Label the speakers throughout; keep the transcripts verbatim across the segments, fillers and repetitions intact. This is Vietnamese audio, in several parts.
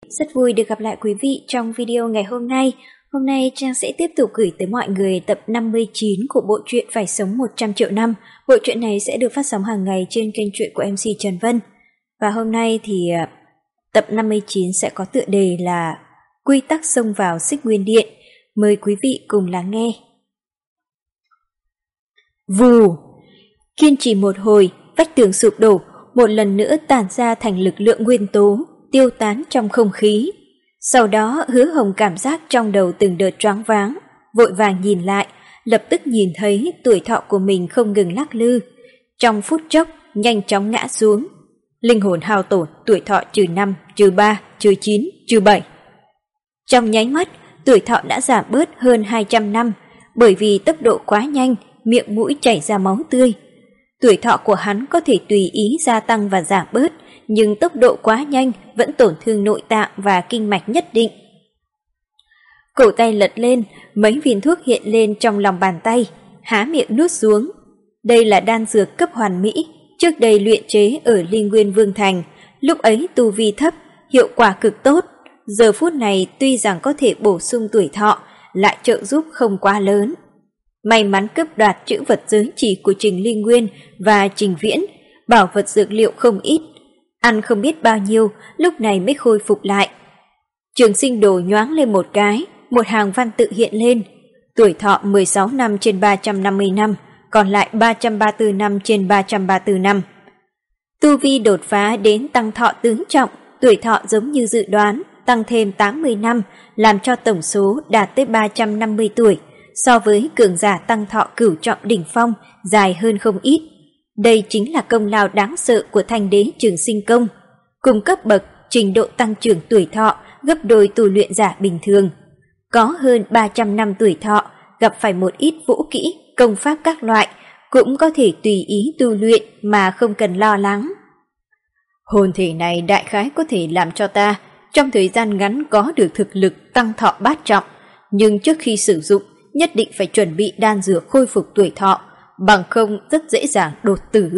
Speaker 1: rất vui được gặp lại quý vị trong video ngày hôm nay. Hôm nay Trang sẽ tiếp tục gửi tới mọi người tập năm mươi chín của bộ truyện Phải Sống một trăm triệu năm. Bộ truyện này sẽ được phát sóng hàng ngày trên kênh truyện của em xê Trần Vân. Và hôm nay thì tập năm mươi chín sẽ có tựa đề là Quy tắc xông vào Xích Nguyên Điện. Mời quý vị cùng lắng nghe. Vù! Kiên trì một hồi, vách tường sụp đổ, một lần nữa tản ra thành lực lượng nguyên tố, tiêu tán trong không khí. Sau đó Hứa Hồng cảm giác trong đầu từng đợt choáng váng, vội vàng nhìn lại, lập tức nhìn thấy tuổi thọ của mình không ngừng lắc lư. Trong phút chốc, nhanh chóng ngã xuống. Linh hồn hao tổn, tuổi thọ trừ năm, trừ ba, trừ chín, trừ bảy. Trong nháy mắt, tuổi thọ đã giảm bớt hơn hai trăm năm, bởi vì tốc độ quá nhanh, miệng mũi chảy ra máu tươi. Tuổi thọ của hắn có thể tùy ý gia tăng và giảm bớt, nhưng tốc độ quá nhanh vẫn tổn thương nội tạng và kinh mạch nhất định. Cổ tay lật lên, mấy viên thuốc hiện lên trong lòng bàn tay, há miệng nuốt xuống. Đây là đan dược cấp hoàn mỹ, trước đây luyện chế ở Linh Nguyên Vương Thành, lúc ấy tu vi thấp, hiệu quả cực tốt. Giờ phút này tuy rằng có thể bổ sung tuổi thọ, lại trợ giúp không quá lớn. May mắn cướp đoạt chữ vật giới chỉ của Trình Linh Nguyên và Trình Viễn, bảo vật dược liệu không ít, ăn không biết bao nhiêu, lúc này mới khôi phục lại. Trường sinh đồ nhoáng lên một cái, một hàng văn tự hiện lên, tuổi thọ mười sáu năm trên ba trăm năm mươi năm, còn lại ba trăm ba mươi tư năm trên ba trăm ba mươi tư năm. Tu vi đột phá đến tăng thọ tứ trọng, tuổi thọ giống như dự đoán, tăng thêm tám mươi năm, làm cho tổng số đạt tới ba trăm năm mươi tuổi, so với cường giả tăng thọ cửu trọng đỉnh phong, dài hơn không ít. Đây chính là công lao đáng sợ của Thanh Đế Trường Sinh Công, cùng cấp bậc trình độ tăng trưởng tuổi thọ gấp đôi tu luyện giả bình thường. Có hơn ba trăm năm tuổi thọ, gặp phải một ít vũ kỹ, công pháp các loại, cũng có thể tùy ý tu luyện mà không cần lo lắng. Hồn thể này đại khái có thể làm cho ta trong thời gian ngắn có được thực lực tăng thọ bát trọng, nhưng trước khi sử dụng nhất định phải chuẩn bị đan dược khôi phục tuổi thọ, bằng không rất dễ dàng đột tử.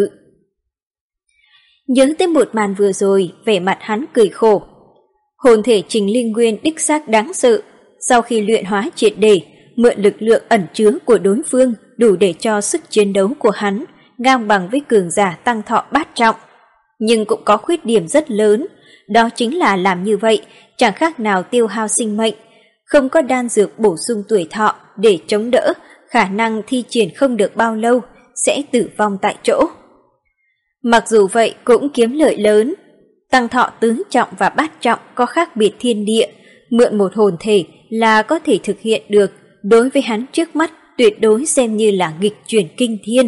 Speaker 1: Nhớ tới một màn vừa rồi, vẻ mặt hắn cười khổ. Hồn thể Trình Linh Nguyên đích xác đáng sợ, sau khi luyện hóa triệt để, mượn lực lượng ẩn chứa của đối phương đủ để cho sức chiến đấu của hắn ngang bằng với cường giả tăng thọ bát trọng. Nhưng cũng có khuyết điểm rất lớn, đó chính là làm như vậy chẳng khác nào tiêu hao sinh mệnh, không có đan dược bổ sung tuổi thọ để chống đỡ, khả năng thi triển không được bao lâu sẽ tử vong tại chỗ. Mặc dù vậy cũng kiếm lợi lớn, tăng thọ tứ trọng và bát trọng có khác biệt thiên địa, mượn một hồn thể là có thể thực hiện được, đối với hắn trước mắt tuyệt đối xem như là nghịch chuyển kinh thiên.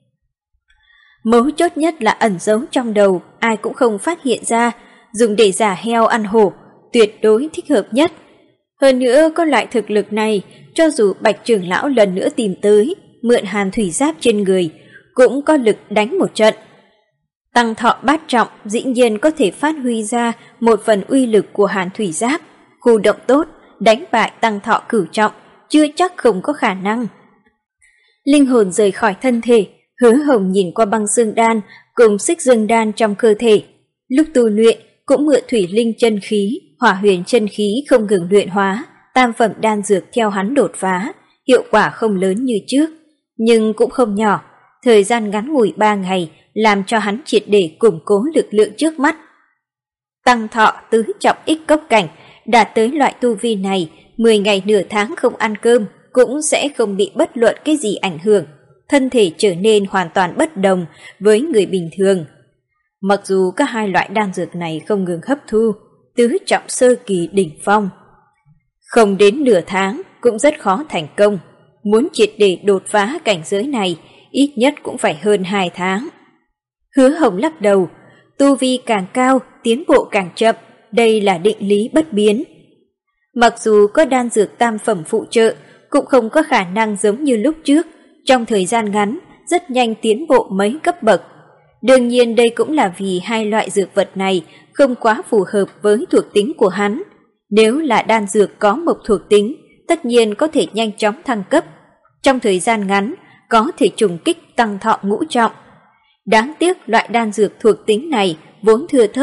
Speaker 1: Mấu chốt nhất là ẩn giấu trong đầu, ai cũng không phát hiện ra, dùng để giả heo ăn hổ, tuyệt đối thích hợp nhất. Hơn nữa có loại thực lực này, cho dù Bạch trưởng lão lần nữa tìm tới, mượn hàn thủy giáp trên người, cũng có lực đánh một trận. Tăng thọ bát trọng dĩ nhiên có thể phát huy ra một phần uy lực của hàn thủy giáp, khu động tốt, đánh bại tăng thọ cửu trọng, chưa chắc không có khả năng. Linh hồn rời khỏi thân thể, Hứa Hồng nhìn qua băng xương đan cùng xích dương đan trong cơ thể. Lúc tu luyện cũng mượn thủy linh chân khí, hỏa huyền chân khí không ngừng luyện hóa, tam phẩm đan dược theo hắn đột phá, hiệu quả không lớn như trước, nhưng cũng không nhỏ. Thời gian ngắn ngủi ba ngày làm cho hắn triệt để củng cố lực lượng trước mắt. Tăng thọ tứ trọng ích cốc cảnh, đạt tới loại tu vi này, mười ngày nửa tháng không ăn cơm cũng sẽ không bị bất luận cái gì ảnh hưởng, thân thể trở nên hoàn toàn bất đồng với người bình thường. Mặc dù các hai loại đan dược này không ngừng hấp thu, tứ trọng sơ kỳ đỉnh phong, không đến nửa tháng cũng rất khó thành công. Muốn triệt để đột phá cảnh giới này, ít nhất cũng phải hơn hai tháng. Hứa Hồng lắc đầu, tu vi càng cao, tiến bộ càng chậm, đây là định lý bất biến. Mặc dù có đan dược tam phẩm phụ trợ, cũng không có khả năng giống như lúc trước, trong thời gian ngắn, rất nhanh tiến bộ mấy cấp bậc. Đương nhiên đây cũng là vì hai loại dược vật này không quá phù hợp với thuộc tính của hắn. Nếu là đan dược có mộc thuộc tính, tất nhiên có thể nhanh chóng thăng cấp. Trong thời gian ngắn, có thể trùng kích tăng thọ ngũ trọng. Đáng tiếc loại đan dược thuộc tính này vốn thừa thớt,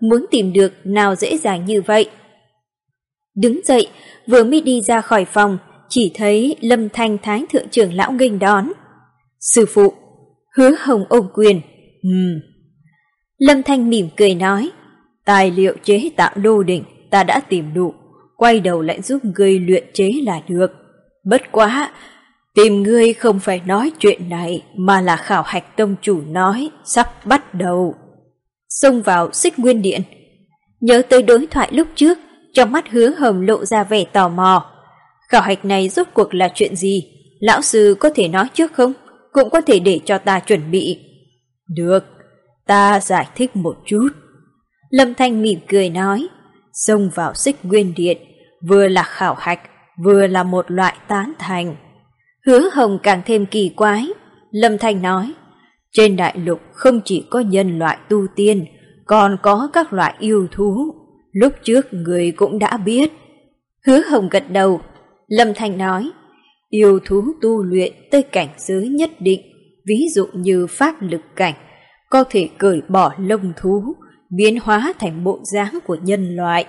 Speaker 1: muốn tìm được nào dễ dàng như vậy. Đứng dậy, vừa mới đi ra khỏi phòng, chỉ thấy Lâm Thanh Thái thượng trưởng lão nghênh đón. Sư phụ, Hứa Hồng ôm quyền. Ừm. Lâm Thanh mỉm cười nói, tài liệu chế tạo lô đỉnh ta đã tìm đủ, quay đầu lại giúp ngươi luyện chế là được. Bất quá, tìm ngươi không phải nói chuyện này, mà là khảo hạch tông chủ nói sắp bắt đầu. Xông vào Xích Nguyên Điện. Nhớ tới đối thoại lúc trước, trong mắt Hứa Hồng lộ ra vẻ tò mò. Khảo hạch này rốt cuộc là chuyện gì? Lão sư có thể nói trước không? Cũng có thể để cho ta chuẩn bị. Được, ta giải thích một chút. Lâm Thanh mỉm cười nói, xông vào Xích Nguyên Điện, vừa là khảo hạch, vừa là một loại tán thành. Hứa Hồng càng thêm kỳ quái. Lâm Thanh nói, trên đại lục không chỉ có nhân loại tu tiên, còn có các loại yêu thú. Lúc trước người cũng đã biết. Hứa Hồng gật đầu. Lâm Thanh nói, yêu thú tu luyện tới cảnh giới nhất định, ví dụ như pháp lực cảnh, có thể cởi bỏ lông thú, biến hóa thành bộ dáng của nhân loại.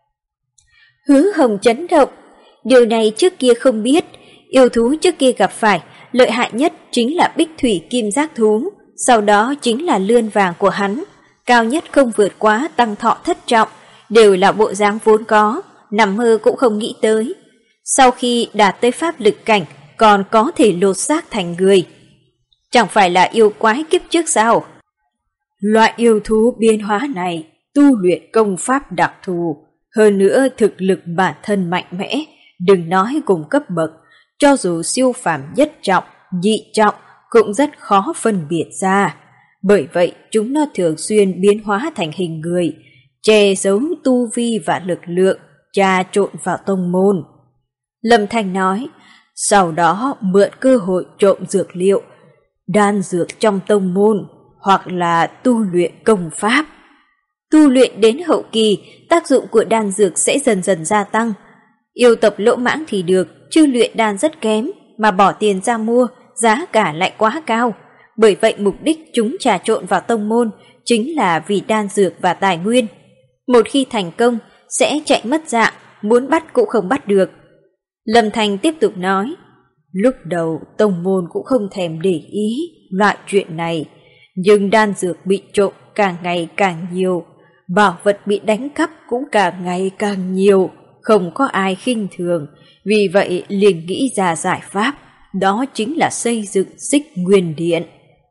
Speaker 1: Hứa Hồng chấn động, điều này trước kia không biết. Yêu thú trước kia gặp phải, lợi hại nhất chính là bích thủy kim giác thú, sau đó chính là lươn vàng của hắn, cao nhất không vượt quá tăng thọ thất trọng, đều là bộ dáng vốn có, nằm mơ cũng không nghĩ tới. Sau khi đạt tới pháp lực cảnh, còn có thể lột xác thành người. Chẳng phải là yêu quái kiếp trước sao? Loại yêu thú biến hóa này tu luyện công pháp đặc thù, hơn nữa thực lực bản thân mạnh mẽ, đừng nói cùng cấp bậc, cho dù siêu phàm nhất trọng, nhị trọng cũng rất khó phân biệt ra. Bởi vậy chúng nó thường xuyên biến hóa thành hình người, che giấu tu vi và lực lượng, trà trộn vào tông môn. Lâm Thanh nói, sau đó mượn cơ hội trộm dược liệu, đan dược trong tông môn, hoặc là tu luyện công pháp. Tu luyện đến hậu kỳ, tác dụng của đan dược sẽ dần dần gia tăng. Yêu tộc lỗ mãng thì được, chứ luyện đan rất kém, mà bỏ tiền ra mua, giá cả lại quá cao. Bởi vậy mục đích chúng trà trộn vào tông môn chính là vì đan dược và tài nguyên. Một khi thành công, sẽ chạy mất dạng, muốn bắt cũng không bắt được. Lâm Thanh tiếp tục nói, lúc đầu tông môn cũng không thèm để ý loại chuyện này, nhưng đan dược bị trộm càng ngày càng nhiều, bảo vật bị đánh cắp cũng càng ngày càng nhiều, không có ai khinh thường, vì vậy liền nghĩ ra giải pháp, đó chính là xây dựng Xích Nguyên Điện.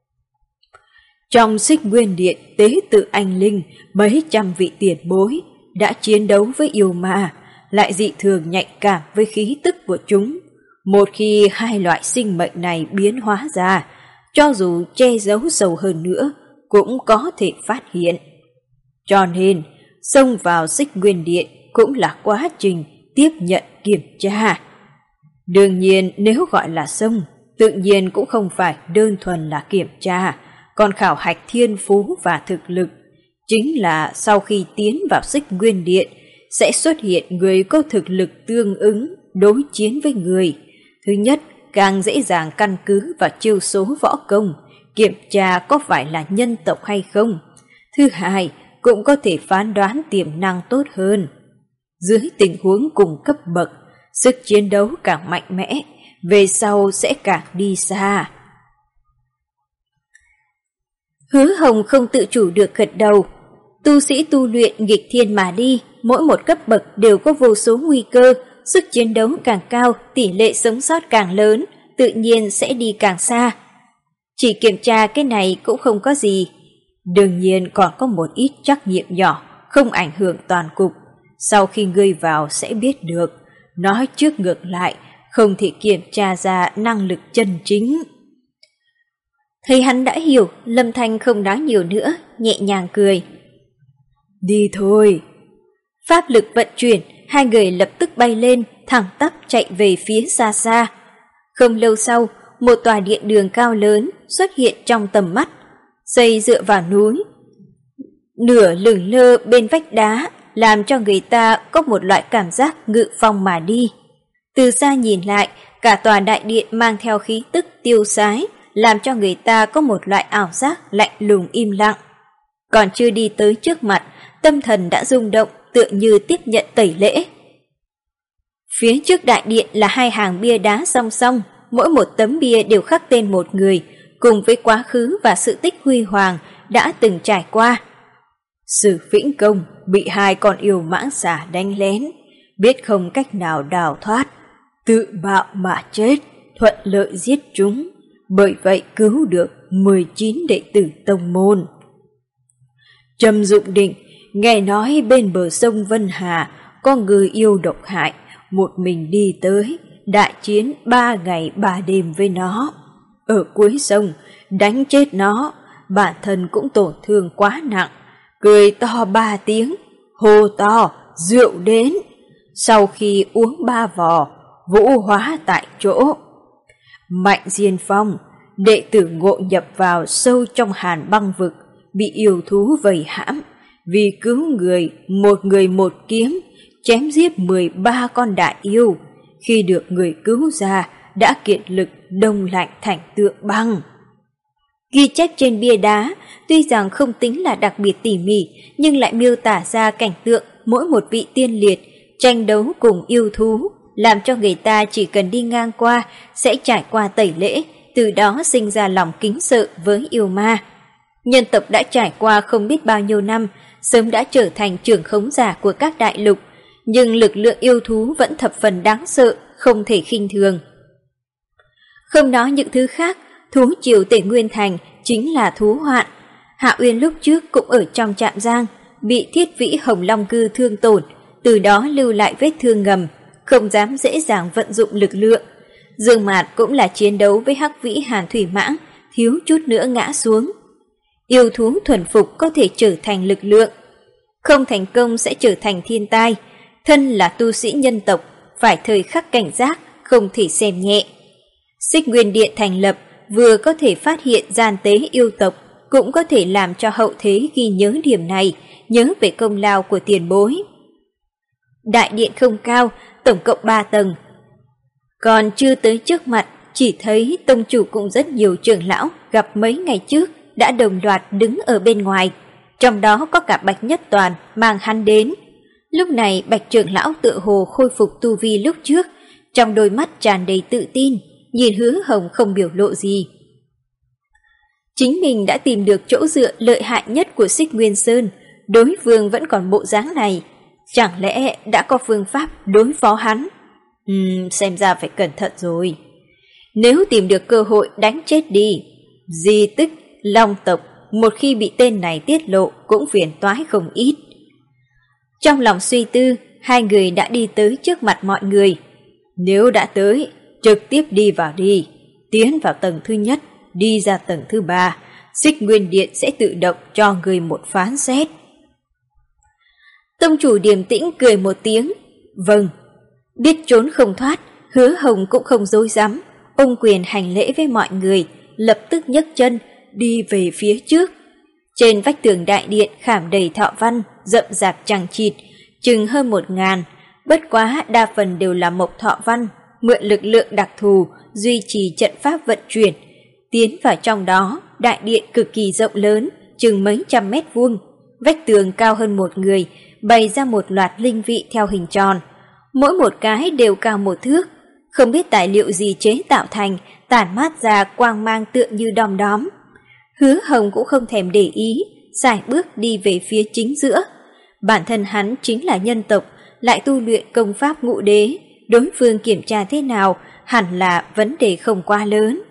Speaker 1: Trong Xích Nguyên Điện tế tự anh linh, mấy trăm vị tiền bối đã chiến đấu với yêu ma, lại dị thường nhạy cảm với khí tức của chúng. Một khi hai loại sinh mệnh này biến hóa ra, cho dù che giấu sâu hơn nữa, cũng có thể phát hiện. Cho nên, xông vào Xích Nguyên Điện cũng là quá trình tiếp nhận kiểm tra. Đương nhiên nếu gọi là xông, tự nhiên cũng không phải đơn thuần là kiểm tra, còn khảo hạch thiên phú và thực lực. Chính là sau khi tiến vào Xích Nguyên Điện, sẽ xuất hiện người có thực lực tương ứng đối chiến với người. Thứ nhất, càng dễ dàng căn cứ vào chiêu số võ công, kiểm tra có phải là nhân tộc hay không. Thứ hai, cũng có thể phán đoán tiềm năng tốt hơn. Dưới tình huống cùng cấp bậc, sức chiến đấu càng mạnh mẽ, về sau sẽ càng đi xa. Hứa Hồng không tự chủ được gật đầu. Tu sĩ tu luyện nghịch thiên mà đi, mỗi một cấp bậc đều có vô số nguy cơ, sức chiến đấu càng cao, tỷ lệ sống sót càng lớn, tự nhiên sẽ đi càng xa. Chỉ kiểm tra cái này cũng không có gì. Đương nhiên còn có một ít trắc nghiệm nhỏ, không ảnh hưởng toàn cục. Sau khi ngươi vào sẽ biết được. Nói trước ngược lại, không thể kiểm tra ra năng lực chân chính. Thấy hắn đã hiểu, Lâm Thanh không nói nhiều nữa, nhẹ nhàng cười. Đi thôi. Pháp lực vận chuyển, hai người lập tức bay lên, thẳng tắp chạy về phía xa xa. Không lâu sau, một tòa điện đường cao lớn xuất hiện trong tầm mắt, xây dựa vào núi. Nửa lửng lơ bên vách đá, làm cho người ta có một loại cảm giác ngự phong mà đi. Từ xa nhìn lại, cả tòa đại điện mang theo khí tức tiêu sái, làm cho người ta có một loại ảo giác lạnh lùng im lặng. Còn chưa đi tới trước mặt, tâm thần đã rung động tựa như tiếp nhận tẩy lễ. Phía trước đại điện là hai hàng bia đá song song, mỗi một tấm bia đều khắc tên một người, cùng với quá khứ và sự tích huy hoàng đã từng trải qua. Sử Vĩnh Công bị hai con yêu mãng xà đánh lén, biết không cách nào đào thoát, tự bạo mà chết, thuận lợi giết chúng, bởi vậy cứu được mười chín đệ tử tông môn. Trầm Dụng Định nghe nói bên bờ sông Vân Hà có người yêu độc hại, một mình đi tới, đại chiến ba ngày ba đêm với nó. Ở cuối sông, đánh chết nó, bản thân cũng tổn thương quá nặng, cười to ba tiếng, hô to, rượu đến. Sau khi uống ba vò, vũ hóa tại chỗ. Mạnh Diên Phong, đệ tử ngộ nhập vào sâu trong hàn băng vực, bị yêu thú vây hãm, vì cứu người, một người một kiếm, chém giết mười ba con đại yêu. Khi được người cứu ra, đã kiệt lực đông lạnh thành tượng băng. Ghi chép trên bia đá, tuy rằng không tính là đặc biệt tỉ mỉ, nhưng lại miêu tả ra cảnh tượng mỗi một vị tiên liệt tranh đấu cùng yêu thú, làm cho người ta chỉ cần đi ngang qua sẽ trải qua tẩy lễ, từ đó sinh ra lòng kính sợ với yêu ma. Nhân tộc đã trải qua không biết bao nhiêu năm, sớm đã trở thành trưởng khống giả của các đại lục, nhưng lực lượng yêu thú vẫn thập phần đáng sợ, không thể khinh thường. Không nói những thứ khác, thú triều Tề Nguyên Thành chính là thú hoạn. Hạ Uyên lúc trước cũng ở trong trạm giang, bị Thiết Vĩ Hồng Long Cư thương tổn, từ đó lưu lại vết thương ngầm, không dám dễ dàng vận dụng lực lượng. Dương Mạt cũng là chiến đấu với Hắc Vĩ Hàn Thủy Mãng, thiếu chút nữa ngã xuống. Yêu thú thuần phục có thể trở thành lực lượng, không thành công sẽ trở thành thiên tai. Thân là tu sĩ nhân tộc, phải thời khắc cảnh giác, không thể xem nhẹ. Xích Nguyên Điện thành lập, vừa có thể phát hiện gian tế yêu tộc, cũng có thể làm cho hậu thế ghi nhớ điểm này, nhớ về công lao của tiền bối. Đại điện không cao, tổng cộng ba tầng. Còn chưa tới trước mặt, chỉ thấy tông chủ cùng rất nhiều trưởng lão gặp mấy ngày trước đã đồng loạt đứng ở bên ngoài, trong đó có cả Bạch Nhất Toàn mang hắn đến. Lúc này Bạch trưởng lão tựa hồ khôi phục tu vi lúc trước, trong đôi mắt tràn đầy tự tin, nhìn Hứa Hồng không biểu lộ gì. Chính mình đã tìm được chỗ dựa lợi hại nhất của Xích Nguyên Sơn, đối phương vẫn còn bộ dáng này, chẳng lẽ đã có phương pháp đối phó hắn? Ừm, xem ra phải cẩn thận rồi. Nếu tìm được cơ hội đánh chết đi, di tích Long tộc một khi bị tên này tiết lộ cũng phiền toái không ít. Trong lòng suy tư, hai người đã đi tới trước mặt mọi người. Nếu đã tới, trực tiếp đi vào đi, tiến vào tầng thứ nhất, đi ra tầng thứ ba, Xích Nguyên Điện sẽ tự động cho người một phán xét. Tông chủ điềm tĩnh cười một tiếng, vâng. Biết trốn không thoát, Hứa Hồng cũng không dối dám, ôm quyền hành lễ với mọi người, lập tức nhấc chân, đi về phía trước. Trên vách tường đại điện khảm đầy thọ văn, rậm rạp chằng chịt, chừng hơn một ngàn, bất quá đa phần đều là mộc thọ văn, mượn lực lượng đặc thù, duy trì trận pháp vận chuyển. Tiến vào trong đó, đại điện cực kỳ rộng lớn, chừng mấy trăm mét vuông, vách tường cao hơn một người, bày ra một loạt linh vị theo hình tròn. Mỗi một cái đều cao một thước, không biết tài liệu gì chế tạo thành, tản mát ra quang mang tựa như đom đóm. Hứa Hồng cũng không thèm để ý, sải bước đi về phía chính giữa. Bản thân hắn chính là nhân tộc, lại tu luyện công pháp ngũ đế, đối phương kiểm tra thế nào hẳn là vấn đề không quá lớn.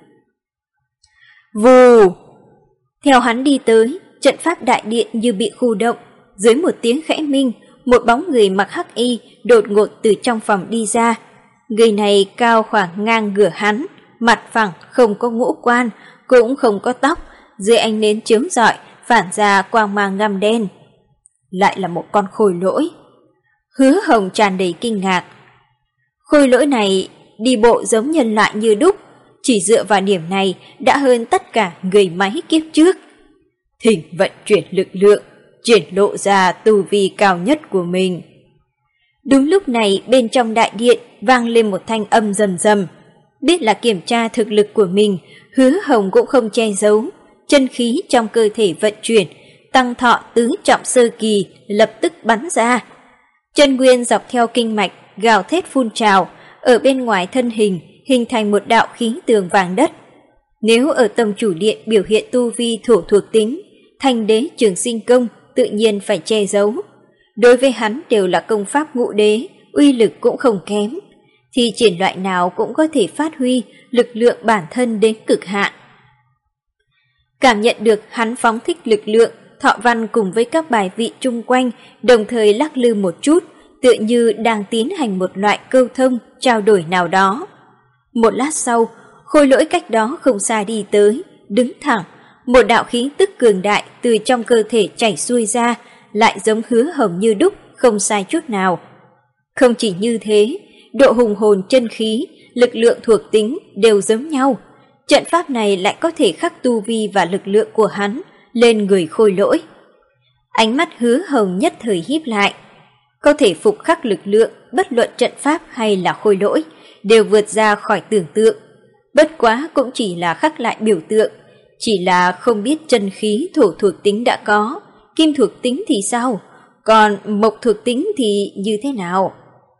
Speaker 1: Vù! Theo hắn đi tới, trận pháp đại điện như bị khu động, dưới một tiếng khẽ minh, một bóng người mặc hắc y đột ngột từ trong phòng đi ra. Người này cao khoảng ngang ngửa hắn, mặt phẳng, không có ngũ quan, cũng không có tóc, dưới ánh nến chiếu rọi phản ra quang mang ngăm đen. Lại là một con khôi lỗi. Hứa Hồng tràn đầy kinh ngạc. Khôi lỗi này đi bộ giống nhân loại như đúc, chỉ dựa vào điểm này đã hơn tất cả người máy kiếp trước. Thỉnh vận chuyển lực lượng, triển lộ ra tu vi cao nhất của mình. Đúng lúc này bên trong đại điện vang lên một thanh âm rầm rầm. Biết là kiểm tra thực lực của mình, Hứa Hồng cũng không che giấu, chân khí trong cơ thể vận chuyển, tăng thọ tứ trọng sơ kỳ lập tức bắn ra. Chân nguyên dọc theo kinh mạch gào thét phun trào, ở bên ngoài thân hình hình thành một đạo khí tường vàng đất. Nếu ở tông chủ điện biểu hiện tu vi thổ thuộc tính, Thanh đế trường sinh công tự nhiên phải che giấu. Đối với hắn đều là công pháp ngũ đế, uy lực cũng không kém. Thì triển loại nào cũng có thể phát huy lực lượng bản thân đến cực hạn. Cảm nhận được hắn phóng thích lực lượng, Thọ Văn cùng với các bài vị chung quanh đồng thời lắc lư một chút, tựa như đang tiến hành một loại câu thông, trao đổi nào đó. Một lát sau, Khôi Lỗi cách đó không xa đi tới, đứng thẳng, một đạo khí tức cường đại từ trong cơ thể chảy xuôi ra, lại giống Hứa Hồng như đúc, không sai chút nào. Không chỉ như thế, độ hùng hồn chân khí, lực lượng thuộc tính đều giống nhau. Trận pháp này lại có thể khắc tu vi và lực lượng của hắn lên người Khôi Lỗi. Ánh mắt Hứa Hồng nhất thời híp lại. Có thể phục khắc lực lượng, bất luận trận pháp hay là Khôi Lỗi, đều vượt ra khỏi tưởng tượng. Bất quá cũng chỉ là khắc lại biểu tượng, chỉ là không biết chân khí thổ thuộc tính đã có, kim thuộc tính thì sao, còn mộc thuộc tính thì như thế nào?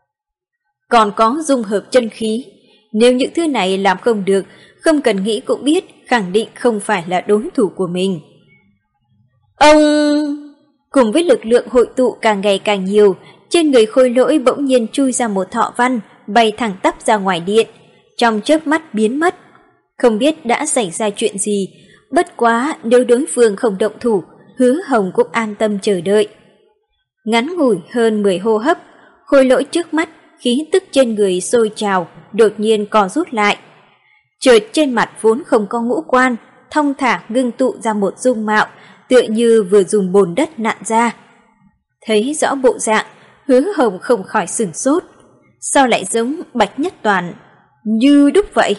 Speaker 1: Còn có dung hợp chân khí, nếu những thứ này làm không được, không cần nghĩ cũng biết khẳng định không phải là đối thủ của mình. Ông... Cùng với lực lượng hội tụ càng ngày càng nhiều, trên người Khôi Lỗi bỗng nhiên chui ra một thọ văn, bay thẳng tắp ra ngoài điện, trong chớp mắt biến mất. Không biết đã xảy ra chuyện gì, bất quá nếu đối phương không động thủ, Hứa Hồng cũng an tâm chờ đợi. Ngắn ngủi hơn mười hô hấp, Khôi Lỗi trước mắt, khí tức trên người sôi trào, đột nhiên co rút lại. Chợt trên mặt vốn không có ngũ quan, thong thả ngưng tụ ra một dung mạo, tựa như vừa dùng bùn đất nặn ra. Thấy rõ bộ dạng, Hứa Hồng không khỏi sửng sốt. Sao lại giống Bạch Nhất Toàn, như đúc vậy?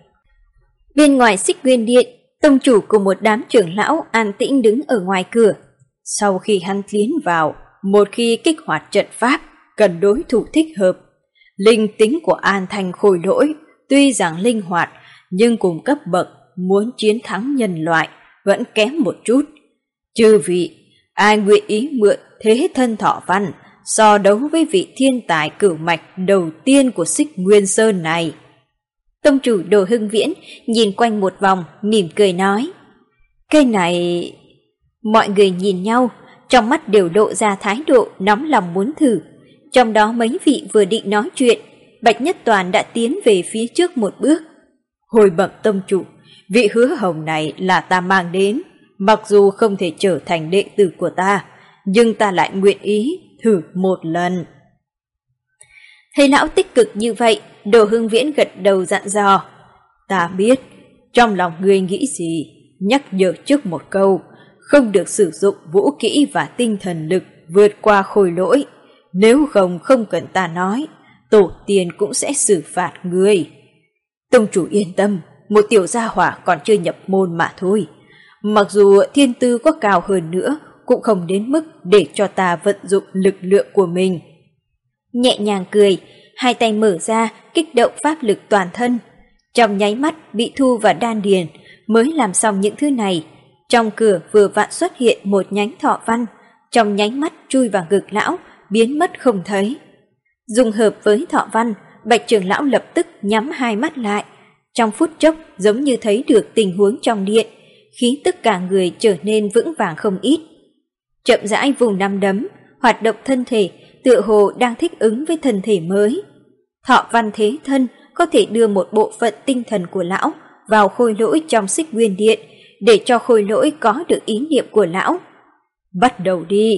Speaker 1: Bên ngoài Xích Nguyên Điện, tông chủ cùng một đám trưởng lão an tĩnh đứng ở ngoài cửa. Sau khi hắn tiến vào, một khi kích hoạt trận pháp, cần đối thủ thích hợp. Linh tính của An Thanh Khôi Lỗi tuy rằng linh hoạt, nhưng cùng cấp bậc muốn chiến thắng nhân loại vẫn kém một chút. Chư vị, ai nguyện ý mượn thế thân Thọ Văn so đấu với vị thiên tài cửu mạch đầu tiên của Xích Nguyên Sơn này? Tông chủ Đồ Hưng Viễn nhìn quanh một vòng, mỉm cười nói. Cái này... Mọi người nhìn nhau, trong mắt đều lộ ra thái độ nóng lòng muốn thử. Trong đó mấy vị vừa định nói chuyện, Bạch Nhất Toàn đã tiến về phía trước một bước. Hồi bậc tông chủ, vị Hứa Hồng này là ta mang đến, mặc dù không thể trở thành đệ tử của ta, nhưng ta lại nguyện ý thử một lần. Thấy lão tích cực như vậy, Đồ Hưng Viễn gật đầu dặn dò. Ta biết, trong lòng ngươi nghĩ gì, nhắc nhở trước một câu, không được sử dụng vũ kỹ và tinh thần lực vượt qua Khôi Lỗi. Nếu không không cần ta nói, tổ tiên cũng sẽ xử phạt ngươi. Tông chủ yên tâm, một tiểu gia hỏa còn chưa nhập môn mà thôi. Mặc dù thiên tư có cao hơn nữa, cũng không đến mức để cho ta vận dụng lực lượng của mình. Nhẹ nhàng cười, hai tay mở ra, kích động pháp lực toàn thân. Trong nháy mắt bị thu vào đan điền, mới làm xong những thứ này. Trong cửa vừa vặn xuất hiện một nhánh thọ văn, trong nháy mắt chui vào ngực lão, biến mất không thấy. Dùng hợp với thọ văn, Bạch trưởng lão lập tức nhắm hai mắt lại. Trong phút chốc giống như thấy được tình huống trong điện, khí tức cả người trở nên vững vàng không ít. Chậm rãi vùng nắm đấm, hoạt động thân thể, tựa hồ đang thích ứng với thân thể mới. Thọ văn thế thân có thể đưa một bộ phận tinh thần của lão vào Khôi Lỗi trong Xích Nguyên Điện, để cho Khôi Lỗi có được ý niệm của lão. Bắt đầu đi.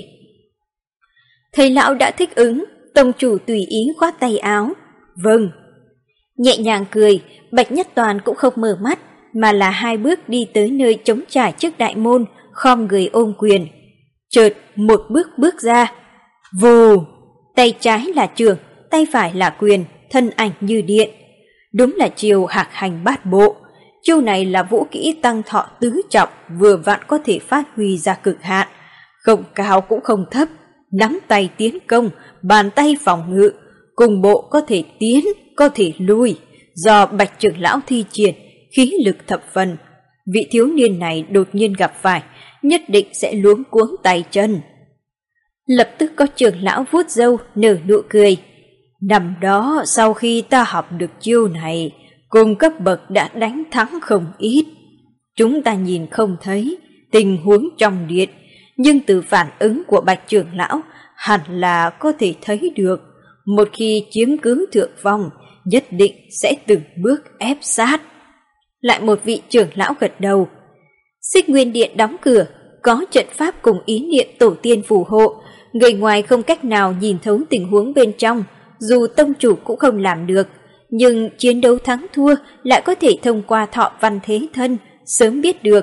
Speaker 1: Thấy lão đã thích ứng, tông chủ tùy ý khoát tay áo. Vâng. Nhẹ nhàng cười, Bạch Nhất Toàn cũng không mở mắt, mà là hai bước đi tới nơi trống trải trước đại môn, khom người ôm quyền. Chợt một bước bước ra. Vù! Tay trái là trường, tay phải là quyền, thân ảnh như điện. Đúng là chiêu hạc hành bát bộ. Chiêu này là vũ kỹ tăng thọ tứ trọng, vừa vặn có thể phát huy ra cực hạn. Không cao cũng không thấp, nắm tay tiến công, bàn tay phòng ngự, cùng bộ có thể tiến, có thể lui. Do Bạch trưởng lão thi triển, khí lực thập phần. Vị thiếu niên này đột nhiên gặp phải, nhất định sẽ luống cuống tay chân. Lập tức có trưởng lão vuốt râu nở nụ cười. Năm đó sau khi ta học được chiêu này, cùng cấp bậc đã đánh thắng không ít. Chúng ta nhìn không thấy tình huống trong điện, nhưng từ phản ứng của Bạch trưởng lão hẳn là có thể thấy được, một khi chiếm cứ thượng phong, nhất định sẽ từng bước ép sát. Lại một vị trưởng lão gật đầu. Xích Nguyên Điện đóng cửa, có trận pháp cùng ý niệm tổ tiên phù hộ, người ngoài không cách nào nhìn thấu tình huống bên trong, dù tông chủ cũng không làm được, nhưng chiến đấu thắng thua lại có thể thông qua thọ văn thế thân sớm biết được.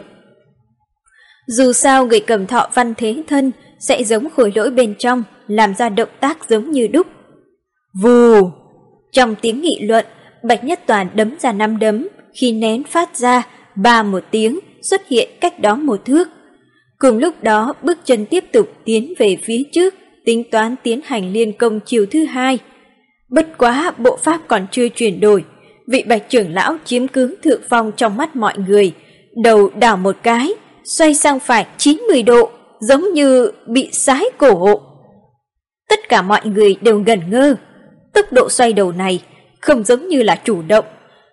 Speaker 1: Dù sao người cầm thọ văn thế thân sẽ giống khối lỗi bên trong, làm ra động tác giống như đúc. Vù! Trong tiếng nghị luận, Bạch Nhất Toàn đấm ra năm đấm, khi nén phát ra, ba một tiếng xuất hiện cách đó một thước. Cùng lúc đó bước chân tiếp tục tiến về phía trước, tính toán tiến hành liên công chiều thứ hai. Bất quá bộ pháp còn chưa chuyển đổi, vị Bạch trưởng lão chiếm cứ thượng phong trong mắt mọi người, đầu đảo một cái, xoay sang phải chín mươi độ, giống như bị sái cổ. Tất cả mọi người đều ngẩn ngơ, tốc độ xoay đầu này không giống như là chủ động.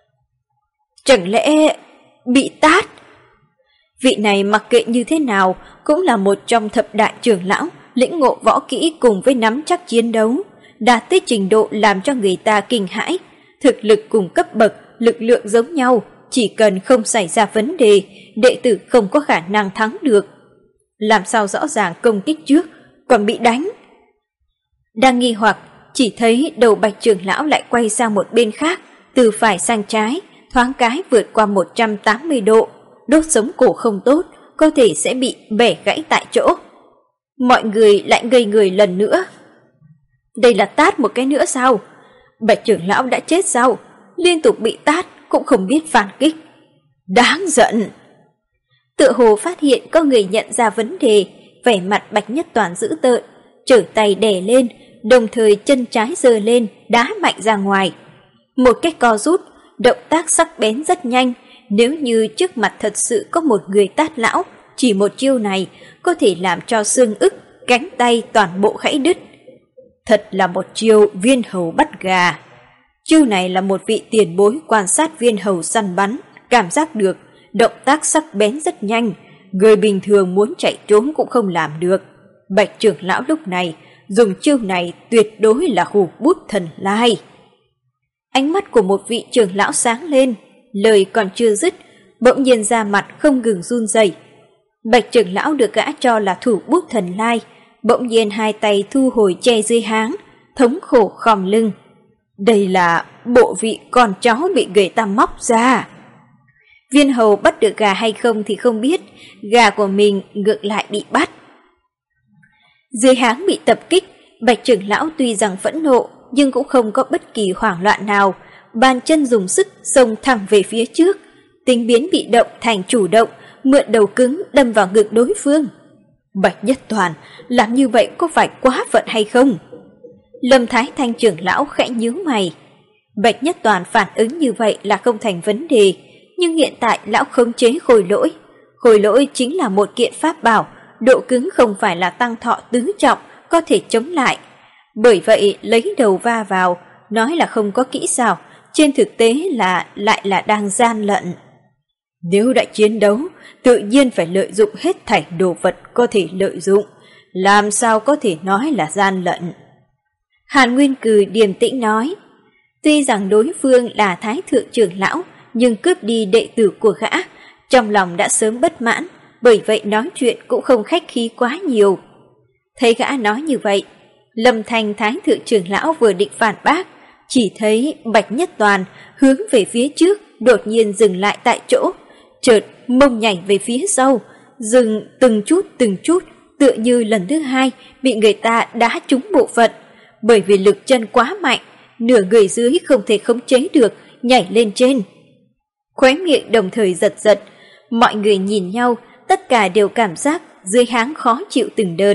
Speaker 1: Chẳng lẽ bị tát? Vị này mặc kệ như thế nào cũng là một trong thập đại trưởng lão, lĩnh ngộ võ kỹ cùng với nắm chắc chiến đấu, đạt tới trình độ làm cho người ta kinh hãi. Thực lực cùng cấp bậc, lực lượng giống nhau, chỉ cần không xảy ra vấn đề, đệ tử không có khả năng thắng được. Làm sao rõ ràng công kích trước, còn bị đánh? Đang nghi hoặc, chỉ thấy đầu Bạch trưởng lão lại quay sang một bên khác, từ phải sang trái, thoáng cái vượt qua một trăm tám mươi độ, đốt sống cổ không tốt, có thể sẽ bị bẻ gãy tại chỗ. Mọi người lại ngây người lần nữa. Đây là tát một cái nữa sao? Bạch trưởng lão đã chết sao? Liên tục bị tát cũng không biết phản kích. Đáng giận! Tựa hồ phát hiện có người nhận ra vấn đề, vẻ mặt Bạch Nhất Toàn dữ tợn, trở tay đè lên, đồng thời chân trái giơ lên, đá mạnh ra ngoài. Một cách co rút, động tác sắc bén rất nhanh. Nếu như trước mặt thật sự có một người tát lão, chỉ một chiêu này có thể làm cho xương ức, cánh tay toàn bộ gãy đứt. Thật là một chiêu viên hầu bắt gà. Chiêu này là một vị tiền bối quan sát viên hầu săn bắn, cảm giác được động tác sắc bén rất nhanh, người bình thường muốn chạy trốn cũng không làm được. Bạch trưởng lão lúc này dùng chiêu này tuyệt đối là hù bút thần lai. Ánh mắt của một vị trưởng lão sáng lên, lời còn chưa dứt, bỗng nhiên da mặt không ngừng run rẩy. Bạch trưởng lão được gã cho là thủ bút thần lai, bỗng nhiên hai tay thu hồi che dưới háng, thống khổ khom lưng. Đây là bộ vị con cháu bị người ta móc ra. Viên hầu bắt được gà hay không thì không biết, gà của mình ngược lại bị bắt. Dưới háng bị tập kích, Bạch trưởng lão tuy rằng phẫn nộ nhưng cũng không có bất kỳ hoảng loạn nào, bàn chân dùng sức xông thẳng về phía trước, tính biến bị động thành chủ động, mượn đầu cứng đâm vào ngực đối phương. Bạch Nhất Toàn, làm như vậy có phải quá phận hay không? Lâm Thái Thanh trưởng lão khẽ nhíu mày. Bạch Nhất Toàn phản ứng như vậy là không thành vấn đề, nhưng hiện tại lão khống chế khôi lỗi. Khôi lỗi chính là một kiện pháp bảo, độ cứng không phải là tăng thọ tứ trọng có thể chống lại. Bởi vậy lấy đầu va vào, nói là không có kỹ xảo, trên thực tế là lại là đang gian lận. Nếu đã chiến đấu, tự nhiên phải lợi dụng hết thảy đồ vật có thể lợi dụng, làm sao có thể nói là gian lận. Hàn Nguyên Cừ điềm tĩnh nói, tuy rằng đối phương là Thái Thượng trưởng lão, nhưng cướp đi đệ tử của gã, trong lòng đã sớm bất mãn, bởi vậy nói chuyện cũng không khách khí quá nhiều. Thấy gã nói như vậy, Lâm Thanh Thái Thượng trưởng lão vừa định phản bác, chỉ thấy Bạch Nhất Toàn hướng về phía trước đột nhiên dừng lại tại chỗ, chợt mông nhảy về phía sau, dừng từng chút từng chút, tựa như lần thứ hai bị người ta đá trúng bộ phận, bởi vì lực chân quá mạnh, nửa người dưới không thể khống chế được, nhảy lên trên. Khóe miệng đồng thời giật giật, mọi người nhìn nhau, tất cả đều cảm giác dưới háng khó chịu từng đợt.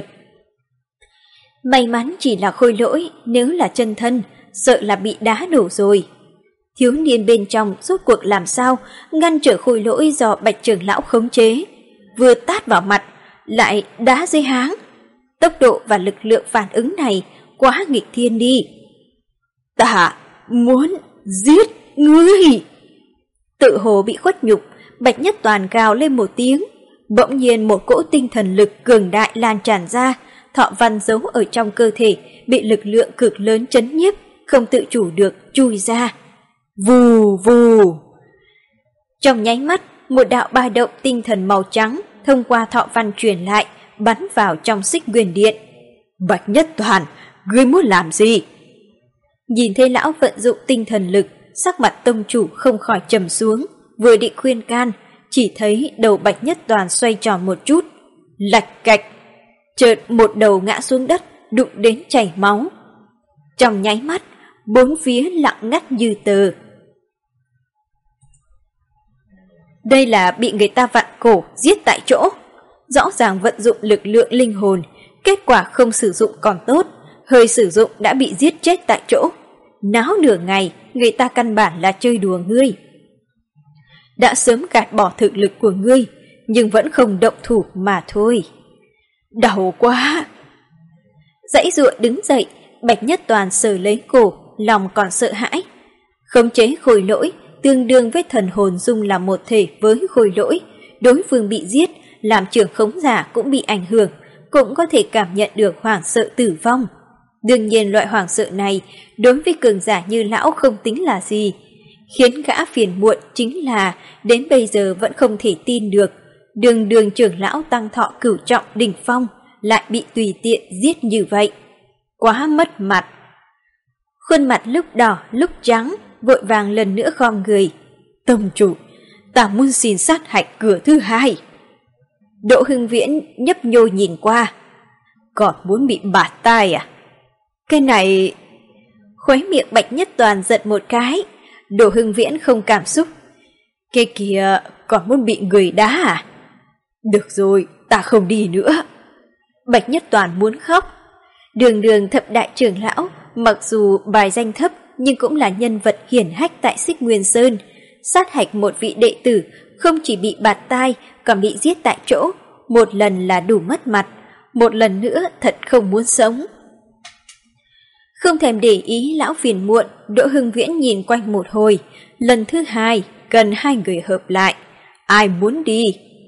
Speaker 1: May mắn chỉ là khôi lỗi, nếu là chân thân, sợ là bị đá đổ rồi. Thiếu niên bên trong rốt cuộc làm sao ngăn trở khôi lỗi do Bạch trưởng lão khống chế. Vừa tát vào mặt, lại đá dây háng. Tốc độ và lực lượng phản ứng này quá nghịch thiên đi. Ta muốn giết ngươi. Tự hồ bị khuất nhục, Bạch Nhất Toàn gào lên một tiếng. Bỗng nhiên một cỗ tinh thần lực cường đại lan tràn ra, thọ văn giấu ở trong cơ thể bị lực lượng cực lớn chấn nhiếp, không tự chủ được chui ra. Vù vù. Trong nháy mắt, một đạo ba động tinh thần màu trắng thông qua thọ văn truyền lại, bắn vào trong Xích Nguyên Điện. Bạch Nhất Toàn, ngươi muốn làm gì? Nhìn thấy lão vận dụng tinh thần lực, sắc mặt tông chủ không khỏi trầm xuống, vừa định khuyên can, chỉ thấy đầu Bạch Nhất Toàn xoay tròn một chút, lạch cạch, chợt một đầu ngã xuống đất, đụng đến chảy máu. Trong nháy mắt, bốn phía lặng ngắt như tờ. Đây là bị người ta vặn cổ giết tại chỗ, rõ ràng vận dụng lực lượng linh hồn, kết quả không sử dụng còn tốt, hơi sử dụng đã bị giết chết tại chỗ. Náo nửa ngày, người ta căn bản là chơi đùa ngươi. Đã sớm gạt bỏ thực lực của ngươi, nhưng vẫn không động thủ mà thôi. Đau quá. Dãy dụa đứng dậy, Bạch Nhất Toàn sờ lấy cổ, lòng còn sợ hãi. Khống chế khôi lỗi, tương đương với thần hồn dung làm một thể với khôi lỗi. Đối phương bị giết, làm trưởng khống giả cũng bị ảnh hưởng, cũng có thể cảm nhận được hoảng sợ tử vong. Đương nhiên loại hoảng sợ này đối với cường giả như lão không tính là gì. Khiến gã phiền muộn chính là đến bây giờ vẫn không thể tin được đường đường trưởng lão tăng thọ cửu trọng đỉnh phong lại bị tùy tiện giết như vậy. Quá mất mặt. Khuôn mặt lúc đỏ lúc trắng, vội vàng lần nữa khom người. Tông chủ, ta muốn xin sát hạch cửa thứ hai. Đỗ Hưng Viễn nhấp nhô nhìn qua. Còn muốn bị bạt tai à? Cái này... Khóe miệng Bạch Nhất Toàn giật một cái. Đỗ Hưng Viễn không cảm xúc. Cái kia còn muốn bị người đá à? Được rồi, ta không đi nữa. Bạch Nhất Toàn muốn khóc. Đường đường thập đại trưởng lão, mặc dù bài danh thấp nhưng cũng là nhân vật hiển hách tại Xích Nguyên Sơn. Sát hạch một vị đệ tử, không chỉ bị bạt tai còn bị giết tại chỗ. Một lần là đủ mất mặt, một lần nữa thật không muốn sống. Không thèm để ý lão phiền muộn, Đỗ Hưng Viễn nhìn quanh một hồi. Lần thứ hai, cần hai người hợp lại. Ai muốn đi?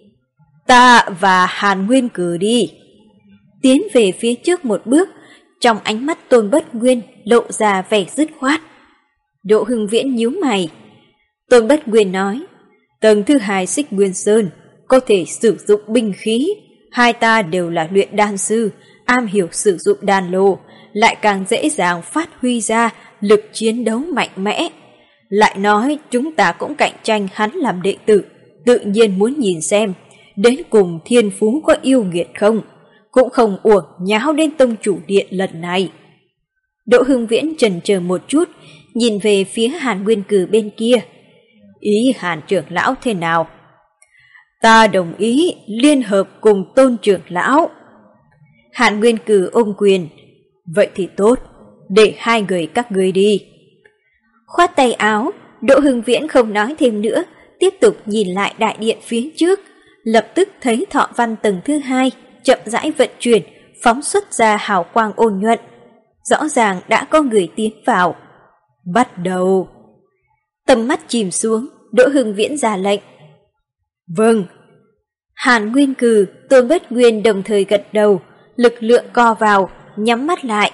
Speaker 1: Ta và Hàn Nguyên cử đi. Tiến về phía trước một bước, trong ánh mắt Tôn Bất Nguyên lộ ra vẻ dứt khoát. Đỗ Hưng Viễn nhíu mày. Tôn Bất Nguyên nói, tầng thứ hai Xích Nguyên Sơn có thể sử dụng binh khí. Hai ta đều là luyện đan sư, am hiểu sử dụng đan lô, lại càng dễ dàng phát huy ra lực chiến đấu mạnh mẽ. Lại nói chúng ta cũng cạnh tranh hắn làm đệ tử, tự nhiên muốn nhìn xem đến cùng thiên phú có yêu nghiệt không, cũng không uổng nháo đến tông chủ điện lần này. Đỗ Hưng Viễn chần chờ một chút, nhìn về phía Hàn Nguyên Cử bên kia. Ý Hàn trưởng lão thế nào? Ta đồng ý liên hợp cùng Tôn trưởng lão. Hàn Nguyên Cử ôm quyền. Vậy thì tốt, để hai người các ngươi đi. Khoát tay áo, Đỗ Hưng Viễn không nói thêm nữa, tiếp tục nhìn lại đại điện phía trước, lập tức thấy thọ văn tầng thứ hai chậm rãi vận chuyển, phóng xuất ra hào quang ôn nhuận. Rõ ràng đã có người tiến vào. Bắt đầu. Tầm mắt chìm xuống, Đỗ Hưng Viễn ra lệnh. Vâng. Hàn Nguyên Cừ, Tôn Bất Nguyên đồng thời gật đầu, lực lượng co vào, nhắm mắt lại.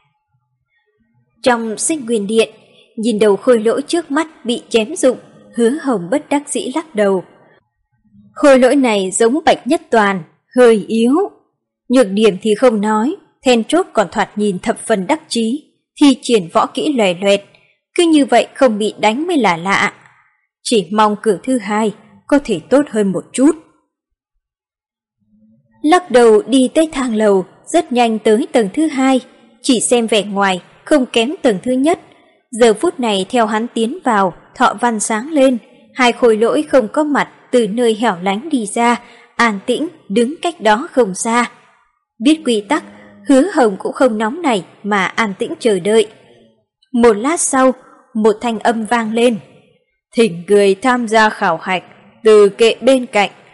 Speaker 1: Trong Xích Nguyên Điện, nhìn đầu khôi lỗi trước mắt bị chém rụng, Hứa Hồng bất đắc dĩ lắc đầu. Khôi lỗi này giống Bạch Nhất Toàn, hơi yếu. Nhược điểm thì không nói, then chốt còn thoạt nhìn thập phần đắc chí, thi triển võ kỹ lòe loẹt, cứ như vậy không bị đánh mới là lạ. Chỉ mong cửa thứ hai có thể tốt hơn một chút. Lắc đầu đi tới thang lầu, rất nhanh tới tầng thứ hai, chỉ xem vẻ ngoài không kém tầng thứ nhất. Giờ phút này theo hắn tiến vào, thọ văn sáng lên, hai khôi lỗi không có mặt từ nơi hẻo lánh đi ra, an tĩnh đứng cách đó không xa. Biết quy tắc, Hứa Hồng cũng không nóng nảy mà an tĩnh chờ đợi. Một lát sau, một thanh âm vang lên. Thỉnh người tham gia khảo hạch, từ kệ bên cạnh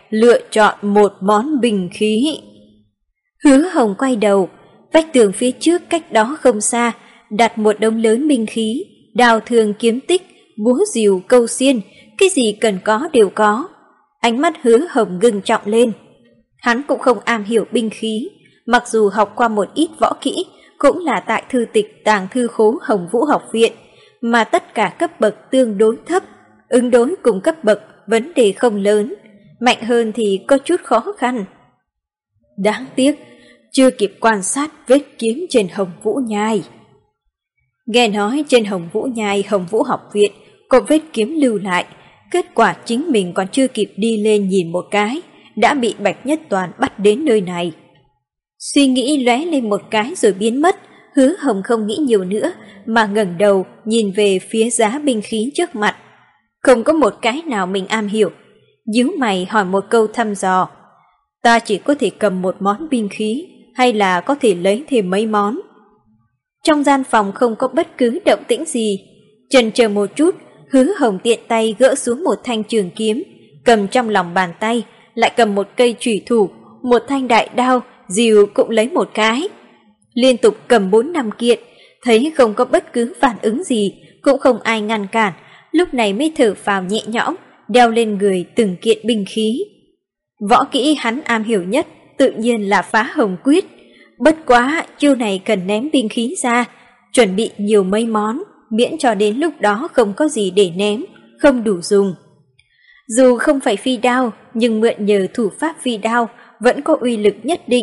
Speaker 1: lựa chọn một món binh khí. Hứa Hồng quay đầu, vách tường phía trước cách đó không xa, đặt một đống lớn binh khí, đao thương kiếm tích, búa rìu câu xiên, cái gì cần có đều có. Ánh mắt Hứa Hồng ngưng trọng lên. Hắn cũng không am hiểu binh khí, mặc dù học qua một ít võ kỹ, cũng là tại thư tịch tàng thư khố Hồng Vũ học viện, mà tất cả cấp bậc tương đối thấp, ứng đối cùng cấp bậc vấn đề không lớn, mạnh hơn thì có chút khó khăn. Đáng tiếc, chưa kịp quan sát vết kiếm trên Hồng Vũ Nhai. Nghe nói trên Hồng Vũ Nhai Hồng Vũ học viện có vết kiếm lưu lại, kết quả chính mình còn chưa kịp đi lên nhìn một cái, đã bị Bạch Nhất Toàn bắt đến nơi này. Suy nghĩ lóe lên một cái rồi biến mất, Hứa Hồng không nghĩ nhiều nữa mà ngẩng đầu nhìn về phía giá binh khí trước mặt. Không có một cái nào mình am hiểu, nhíu mày hỏi một câu thăm dò. Ta chỉ có thể cầm một món binh khí, hay là có thể lấy thêm mấy món? Trong gian phòng không có bất cứ động tĩnh gì, chần chờ một chút, Hứa Hồng tiện tay gỡ xuống một thanh trường kiếm, cầm trong lòng bàn tay, lại cầm một cây chủy thủ, một thanh đại đao, rìu cũng lấy một cái. Liên tục cầm bốn năm kiện, thấy không có bất cứ phản ứng gì, cũng không ai ngăn cản, lúc này mới thở phào nhẹ nhõm, đeo lên người từng kiện binh khí. Võ kỹ hắn am hiểu nhất tự nhiên là Phá Hồng Quyết, bất quá chiêu này cần ném binh khí ra, chuẩn bị nhiều mấy món, miễn cho đến lúc đó không có gì để ném, không đủ dùng. Dù không phải phi đao, nhưng mượn nhờ thủ pháp phi đao vẫn có uy lực nhất định.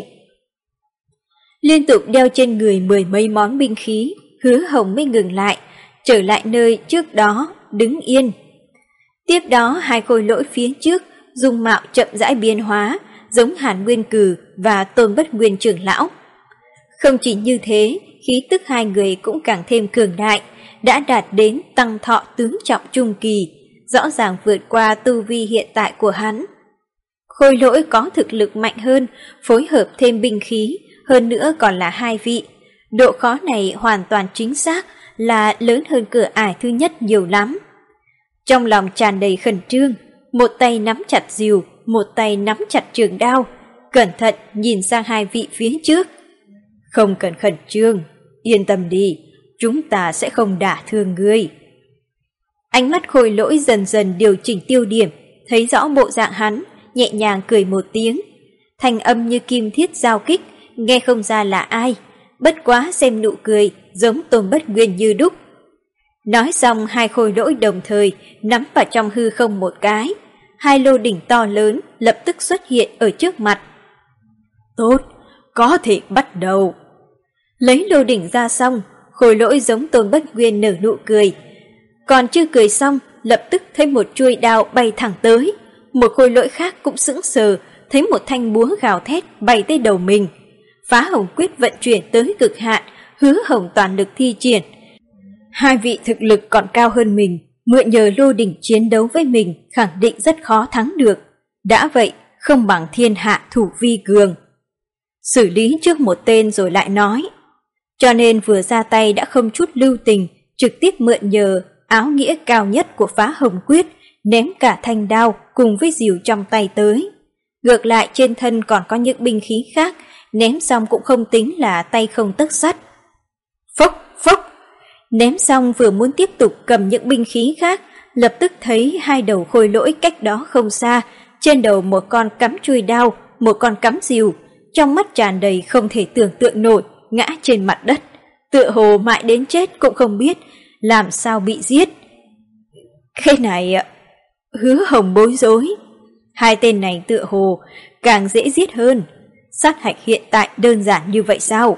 Speaker 1: Liên tục đeo trên người mười mấy món binh khí, Hứa Hồng mới ngừng lại, trở lại nơi trước đó, đứng yên. Tiếp đó hai khôi lỗi phía trước, dung mạo chậm rãi biến hóa, giống Hàn Nguyên Cừ và Tôn Bất Nguyên trưởng lão. Không chỉ như thế, khí tức hai người cũng càng thêm cường đại, đã đạt đến tăng thọ tướng trọng trung kỳ, rõ ràng vượt qua tu vi hiện tại của hắn. Khôi lỗi có thực lực mạnh hơn, phối hợp thêm binh khí, hơn nữa còn là hai vị. Độ khó này hoàn toàn chính xác là lớn hơn cửa ải thứ nhất nhiều lắm. Trong lòng tràn đầy khẩn trương, một tay nắm chặt rìu, một tay nắm chặt trường đao, cẩn thận nhìn sang hai vị phía trước. Không cần khẩn trương, yên tâm đi, chúng ta sẽ không đả thương ngươi. Ánh mắt khôi lỗi dần dần điều chỉnh tiêu điểm, thấy rõ bộ dạng hắn, nhẹ nhàng cười một tiếng. Thanh âm như kim thiết giao kích, nghe không ra là ai, bất quá xem nụ cười giống Tôn Bất Nguyên như đúc. Nói xong hai khôi lỗi đồng thời nắm vào trong hư không một cái, hai lô đỉnh to lớn lập tức xuất hiện ở trước mặt. Tốt, có thể bắt đầu. Lấy lô đỉnh ra xong, khôi lỗi giống Tôn Bất Nguyên nở nụ cười. Còn chưa cười xong, lập tức thấy một chuôi đao bay thẳng tới. Một khôi lỗi khác cũng sững sờ, thấy một thanh búa gào thét bay tới đầu mình. Phá Hồng Quyết vận chuyển tới cực hạn, Hứa Hồng toàn lực thi triển. Hai vị thực lực còn cao hơn mình, mượn nhờ lô đỉnh chiến đấu với mình khẳng định rất khó thắng được. Đã vậy, không bằng thiên hạ thủ vi cường. Xử lý trước một tên rồi lại nói. Cho nên vừa ra tay đã không chút lưu tình, trực tiếp mượn nhờ áo nghĩa cao nhất của Phá Hồng Quyết, ném cả thanh đao cùng với rìu trong tay tới. Ngược lại trên thân còn có những binh khí khác, ném xong cũng không tính là tay không tấc sắt. Phốc, phốc! Ném xong vừa muốn tiếp tục cầm những binh khí khác, lập tức thấy hai đầu khôi lỗi cách đó không xa, trên đầu một con cắm chuôi đao, một con cắm rìu, trong mắt tràn đầy không thể tưởng tượng nổi, ngã trên mặt đất, tựa hồ mãi đến chết cũng không biết làm sao bị giết. Cái này, Hứa Hồng bối rối. Hai tên này tựa hồ càng dễ giết hơn. Sát hạch hiện tại đơn giản như vậy sao?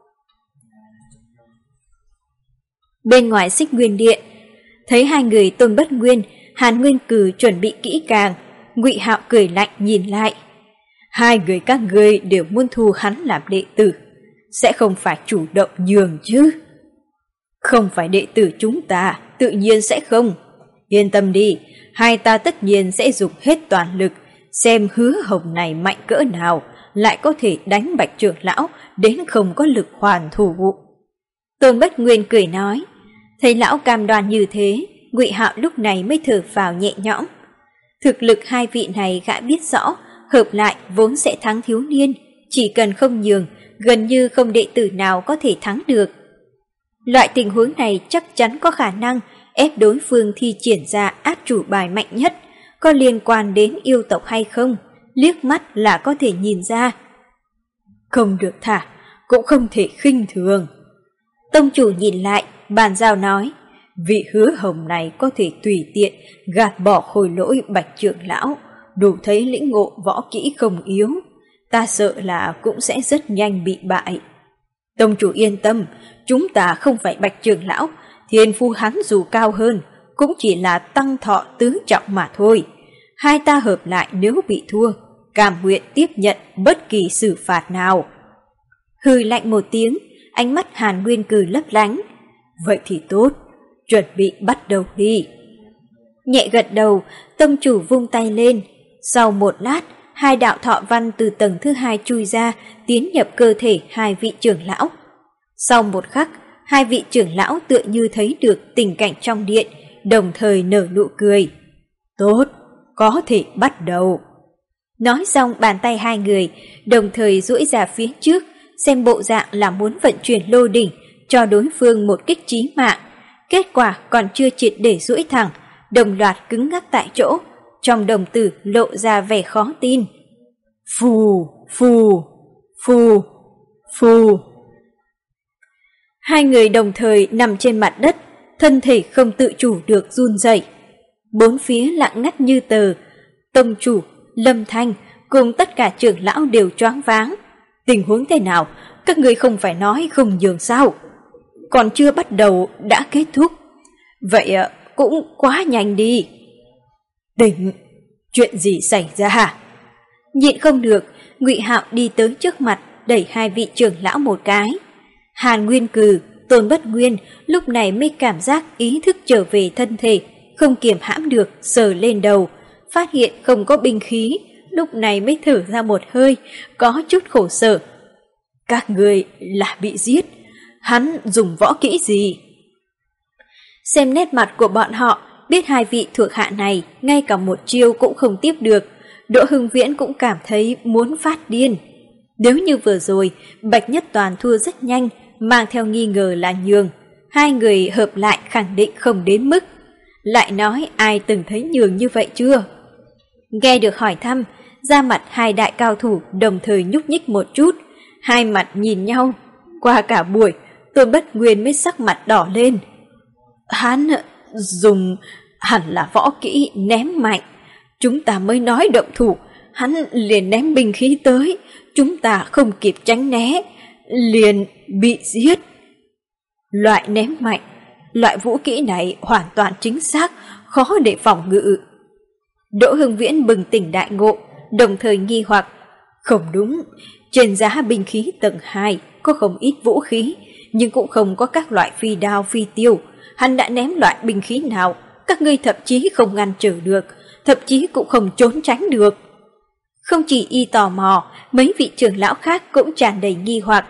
Speaker 1: Bên ngoài Xích Nguyên Điện, thấy hai người Tôn Bất Nguyên, Hàn Nguyên Cừ chuẩn bị kỹ càng, Ngụy Hạo cười lạnh nhìn lại. Hai người các ngươi đều muốn thu hắn làm đệ tử, sẽ không phải chủ động nhường chứ? Không phải đệ tử chúng ta, tự nhiên sẽ không. Yên tâm đi, hai ta tất nhiên sẽ dùng hết toàn lực, xem Hứa Hồng này mạnh cỡ nào, lại có thể đánh Bạch trưởng lão đến không có lực hoàn thủ. Tôn Bất Nguyên cười nói. Thấy lão cam đoan như thế, Ngụy Hạo lúc này mới thở phào nhẹ nhõm. Thực lực hai vị này gã biết rõ, hợp lại vốn sẽ thắng thiếu niên, chỉ cần không nhường, gần như không đệ tử nào có thể thắng được. Loại tình huống này chắc chắn có khả năng ép đối phương thi triển ra át chủ bài mạnh nhất, có liên quan đến yêu tộc hay không, liếc mắt là có thể nhìn ra. Không được thả, cũng không thể khinh thường. Tông chủ nhìn lại, bàn giao nói, vị Hứa Hồng này có thể tùy tiện gạt bỏ khôi lỗi Bạch trưởng lão, đủ thấy lĩnh ngộ võ kỹ không yếu, ta sợ là cũng sẽ rất nhanh bị bại. Tông chủ yên tâm, chúng ta không phải Bạch trưởng lão, thiên phu hắn dù cao hơn, cũng chỉ là tăng thọ tứ trọng mà thôi. Hai ta hợp lại nếu bị thua, cam nguyện tiếp nhận bất kỳ xử phạt nào. Hừ lạnh một tiếng, ánh mắt Hàn Nguyên Cừ lấp lánh. Vậy thì tốt, chuẩn bị bắt đầu đi. Nhẹ gật đầu, tông chủ vung tay lên. Sau một lát, hai đạo thọ văn từ tầng thứ hai chui ra, tiến nhập cơ thể hai vị trưởng lão. Sau một khắc, hai vị trưởng lão tựa như thấy được tình cảnh trong điện, đồng thời nở nụ cười. Tốt, có thể bắt đầu. Nói xong bàn tay hai người, đồng thời duỗi ra phía trước, xem bộ dạng là muốn vận chuyển lô đỉnh, cho đối phương một kích chí mạng. Kết quả còn chưa triệt để duỗi thẳng, đồng loạt cứng ngắc tại chỗ, trong đồng tử lộ ra vẻ khó tin. Phù, phù, phù, phù. Hai người đồng thời nằm trên mặt đất, thân thể không tự chủ được run rẩy. Bốn phía lặng ngắt như tờ, tông chủ, Lâm Thanh cùng tất cả trưởng lão đều choáng váng. Tình huống thế nào, các người không phải nói không nhường sao? Còn chưa bắt đầu đã kết thúc. Vậy cũng quá nhanh đi. Tỉnh, chuyện gì xảy ra hả? Nhịn không được, Ngụy Hạo đi tới trước mặt, đẩy hai vị trưởng lão một cái. Hàn Nguyên Cừ, Tôn Bất Nguyên lúc này mới cảm giác ý thức trở về thân thể, không kiềm hãm được, sờ lên đầu, phát hiện không có binh khí, lúc này mới thở ra một hơi, có chút khổ sở. Các người là bị giết, hắn dùng võ kỹ gì? Xem nét mặt của bọn họ, biết hai vị thuộc hạ này ngay cả một chiêu cũng không tiếp được. Đỗ Hưng Viễn cũng cảm thấy muốn phát điên. Nếu như vừa rồi Bạch Nhất Toàn thua rất nhanh, mang theo nghi ngờ là nhường, hai người hợp lại khẳng định không đến mức. Lại nói ai từng thấy nhường như vậy chưa? Nghe được hỏi thăm, da mặt hai đại cao thủ đồng thời nhúc nhích một chút, hai mặt nhìn nhau. Qua cả buổi, Tôn Bất Nguyên mới sắc mặt đỏ lên. Hắn dùng hẳn là võ kỹ ném mạnh. Chúng ta mới nói động thủ, hắn liền ném binh khí tới, chúng ta không kịp tránh né, liền bị giết. Loại ném mạnh, loại vũ kỹ này hoàn toàn chính xác, khó để phòng ngự. Đỗ Hưng Viễn bừng tỉnh đại ngộ, đồng thời nghi hoặc. Không đúng, trên giá binh khí tầng hai có không ít vũ khí, nhưng cũng không có các loại phi đao phi tiêu. Hắn đã ném loại binh khí nào, các ngươi thậm chí không ngăn trở được, thậm chí cũng không trốn tránh được. Không chỉ y tò mò, mấy vị trưởng lão khác cũng tràn đầy nghi hoặc.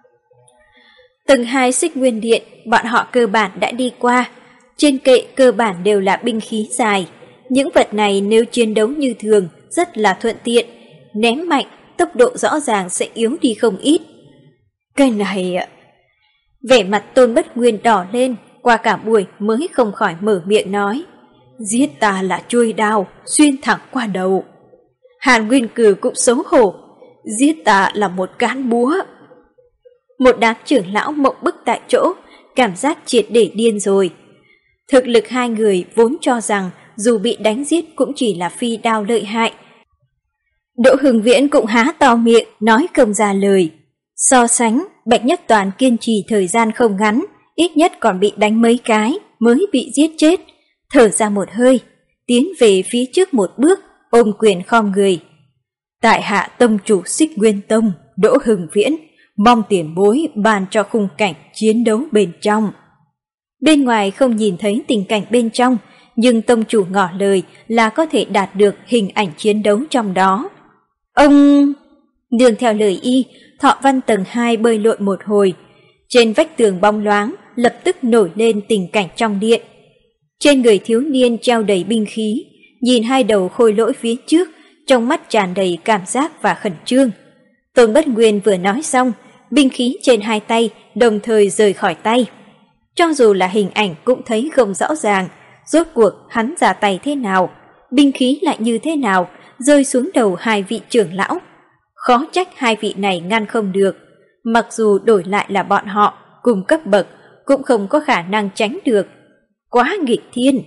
Speaker 1: Tầng hai Xích Nguyên Điện, bọn họ cơ bản đã đi qua. Trên kệ cơ bản đều là binh khí dài. Những vật này nếu chiến đấu như thường, rất là thuận tiện. Ném mạnh, tốc độ rõ ràng sẽ yếu đi không ít. Cái này... Vẻ mặt Tôn Bất Nguyên đỏ lên, qua cả buổi mới không khỏi mở miệng nói. Giết ta là chuôi đao, xuyên thẳng qua đầu. Hàn Nguyên Cừ cũng xấu hổ. Giết ta là một cán búa. Một đám trưởng lão mộng bức tại chỗ, cảm giác triệt để điên rồi. Thực lực hai người vốn cho rằng dù bị đánh giết cũng chỉ là phi đao lợi hại. Đỗ Hưng Viễn cũng há to miệng, nói không ra lời. So sánh, Bạch Nhất Toàn kiên trì thời gian không ngắn, ít nhất còn bị đánh mấy cái, mới bị giết chết. Thở ra một hơi, tiến về phía trước một bước, ôm quyền khom người. Tại hạ tông chủ Xích Nguyên Tông, Đỗ Hưng Viễn, mong tiền bối ban cho khung cảnh chiến đấu bên trong. Bên ngoài không nhìn thấy tình cảnh bên trong, nhưng tông chủ ngỏ lời là có thể đạt được hình ảnh chiến đấu trong đó. Ông... Nương theo lời y, thọ văn tầng hai bơi lội một hồi. Trên vách tường bóng loáng, lập tức nổi lên tình cảnh trong điện. Trên người thiếu niên treo đầy binh khí, nhìn hai đầu khôi lỗi phía trước, trong mắt tràn đầy cảm giác và khẩn trương. Tôn Bất Nguyên vừa nói xong, binh khí trên hai tay đồng thời rời khỏi tay. Cho dù là hình ảnh cũng thấy không rõ ràng, rốt cuộc hắn ra tay thế nào, binh khí lại như thế nào, rơi xuống đầu hai vị trưởng lão. Khó trách hai vị này ngăn không được, mặc dù đổi lại là bọn họ cùng cấp bậc cũng không có khả năng tránh được. Quá nghịch thiên!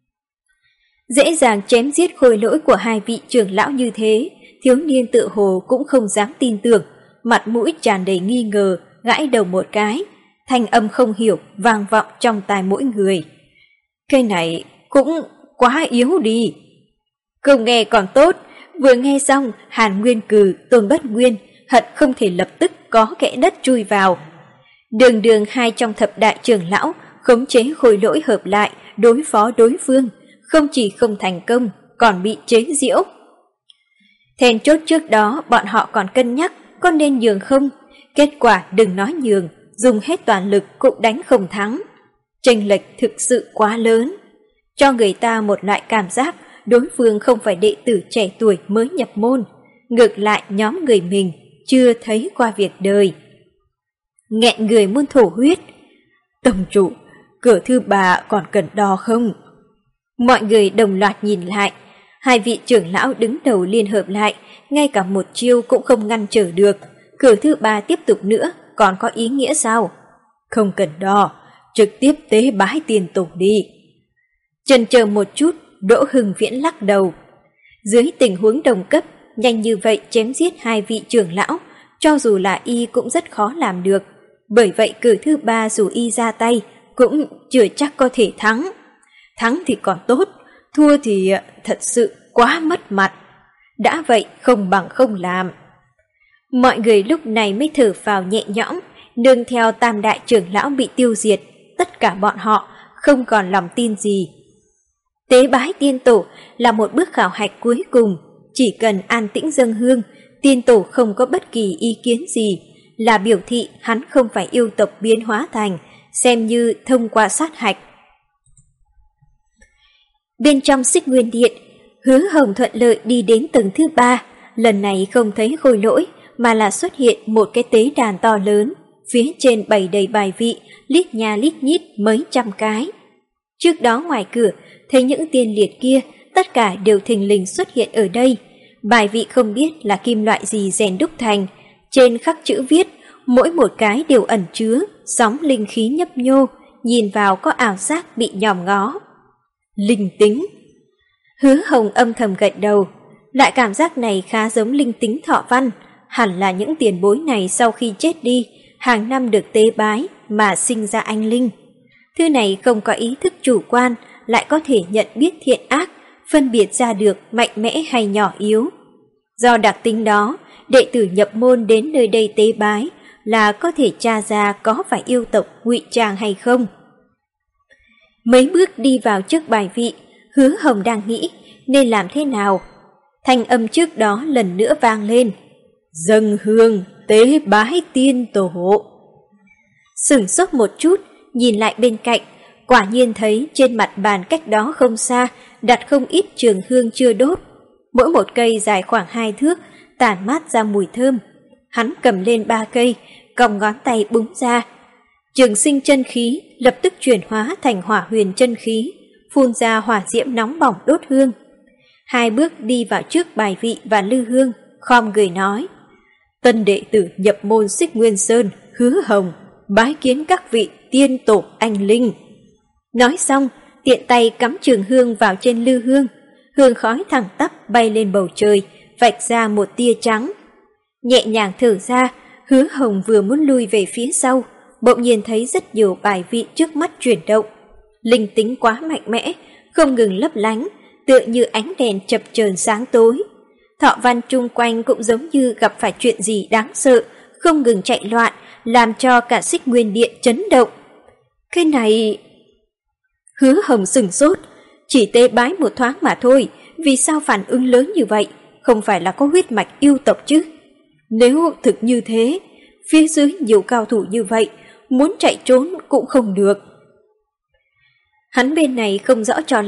Speaker 1: Dễ dàng chém giết khôi lỗi của hai vị trưởng lão như thế, thiếu niên tự hồ cũng không dám tin tưởng, mặt mũi tràn đầy nghi ngờ, gãi đầu một cái, thanh âm không hiểu vang vọng trong tai mỗi người. Cái này cũng quá yếu đi. Không nghe còn tốt, vừa nghe xong Hàn Nguyên Cừ, Tôn Bất Nguyên hận không thể lập tức có kẽ đất chui vào. Đường đường hai trong thập đại trưởng lão khống chế khôi lỗi hợp lại đối phó đối phương, không chỉ không thành công còn bị chế giễu. Then chốt trước đó bọn họ còn cân nhắc có nên nhường không, kết quả đừng nói nhường, dùng hết toàn lực cũng đánh không thắng. Chênh lệch thực sự quá lớn, cho người ta một loại cảm giác đối phương không phải đệ tử trẻ tuổi mới nhập môn, ngược lại nhóm người mình chưa thấy qua việc đời. Nghẹn người muốn thổ huyết. Tông chủ, cửa thứ ba còn cần đo không? Mọi người đồng loạt nhìn lại, hai vị trưởng lão đứng đầu liên hợp lại, ngay cả một chiêu cũng không ngăn trở được. Cửa thứ ba tiếp tục nữa còn có ý nghĩa sao? Không cần đo, trực tiếp tế bái tiền tổ đi. Chần chờ một chút, Đỗ Hưng Viễn lắc đầu. Dưới tình huống đồng cấp, nhanh như vậy chém giết hai vị trưởng lão, cho dù là y cũng rất khó làm được. Bởi vậy cử thứ ba dù y ra tay, cũng chưa chắc có thể thắng. Thắng thì còn tốt, thua thì thật sự quá mất mặt. Đã vậy không bằng không làm. Mọi người lúc này mới thở phào nhẹ nhõm, nương theo tam đại trưởng lão bị tiêu diệt, tất cả bọn họ không còn lòng tin gì. Tế bái tiên tổ là một bước khảo hạch cuối cùng, chỉ cần an tĩnh dâng hương, tiên tổ không có bất kỳ ý kiến gì, là biểu thị hắn không phải yêu tộc biến hóa thành, xem như thông qua sát hạch. Bên trong Xích Nguyên Điện, Hứa Hồng thuận lợi đi đến tầng thứ ba, lần này không thấy khôi lỗi mà là xuất hiện một cái tế đàn to lớn, phía trên bày đầy bài vị, lít nha lít nhít mấy trăm cái. Trước đó ngoài cửa, thấy những tiên liệt kia, tất cả đều thình lình xuất hiện ở đây. Bài vị không biết là kim loại gì rèn đúc thành, trên khắc chữ viết, mỗi một cái đều ẩn chứa sóng linh khí nhấp nhô, nhìn vào có ảo giác bị nhòm ngó. Linh tính. Hứa Hồng âm thầm gật đầu, loại cảm giác này khá giống linh tính thọ văn, hẳn là những tiền bối này sau khi chết đi, hàng năm được tế bái mà sinh ra anh linh. Thứ này không có ý thức chủ quan, lại có thể nhận biết thiện ác, phân biệt ra được mạnh mẽ hay nhỏ yếu. Do đặc tính đó, đệ tử nhập môn đến nơi đây tế bái là có thể tra ra có phải yêu tộc ngụy trang hay không. Mấy bước đi vào trước bài vị, Hứa Hồng đang nghĩ nên làm thế nào. Thanh âm trước đó lần nữa vang lên. Dâng hương tế bái tiên tổ. Sửng sốt một chút, nhìn lại bên cạnh, quả nhiên thấy trên mặt bàn cách đó không xa đặt không ít trường hương chưa đốt. Mỗi một cây dài khoảng hai thước, tản mát ra mùi thơm. Hắn cầm lên ba cây, còng ngón tay búng ra. Trường sinh chân khí lập tức chuyển hóa thành hỏa huyền chân khí, phun ra hỏa diễm nóng bỏng đốt hương. Hai bước đi vào trước bài vị và lư hương, khom người nói. Tân đệ tử nhập môn Xích Nguyên Sơn, Hứa Hồng, bái kiến các vị tiên tổ anh linh. Nói xong, tiện tay cắm trường hương vào trên lư hương, hương khói thẳng tắp bay lên bầu trời, vạch ra một tia trắng. Nhẹ nhàng thở ra, Hứa Hồng vừa muốn lui về phía sau, bỗng nhiên thấy rất nhiều bài vị trước mắt chuyển động. Linh tính quá mạnh mẽ, không ngừng lấp lánh, tựa như ánh đèn chập chờn sáng tối. Thọ văn chung quanh cũng giống như gặp phải chuyện gì đáng sợ, không ngừng chạy loạn, làm cho cả Xích Nguyên Điện chấn động. Cái này... Hứa Hồng sừng sốt, chỉ tế bái một thoáng mà thôi, vì sao phản ứng lớn như vậy, không phải là có huyết mạch yêu tộc chứ? Nếu thực như thế, phía dưới nhiều cao thủ như vậy, muốn chạy trốn cũng không được. Hắn bên này không rõ cho lắm,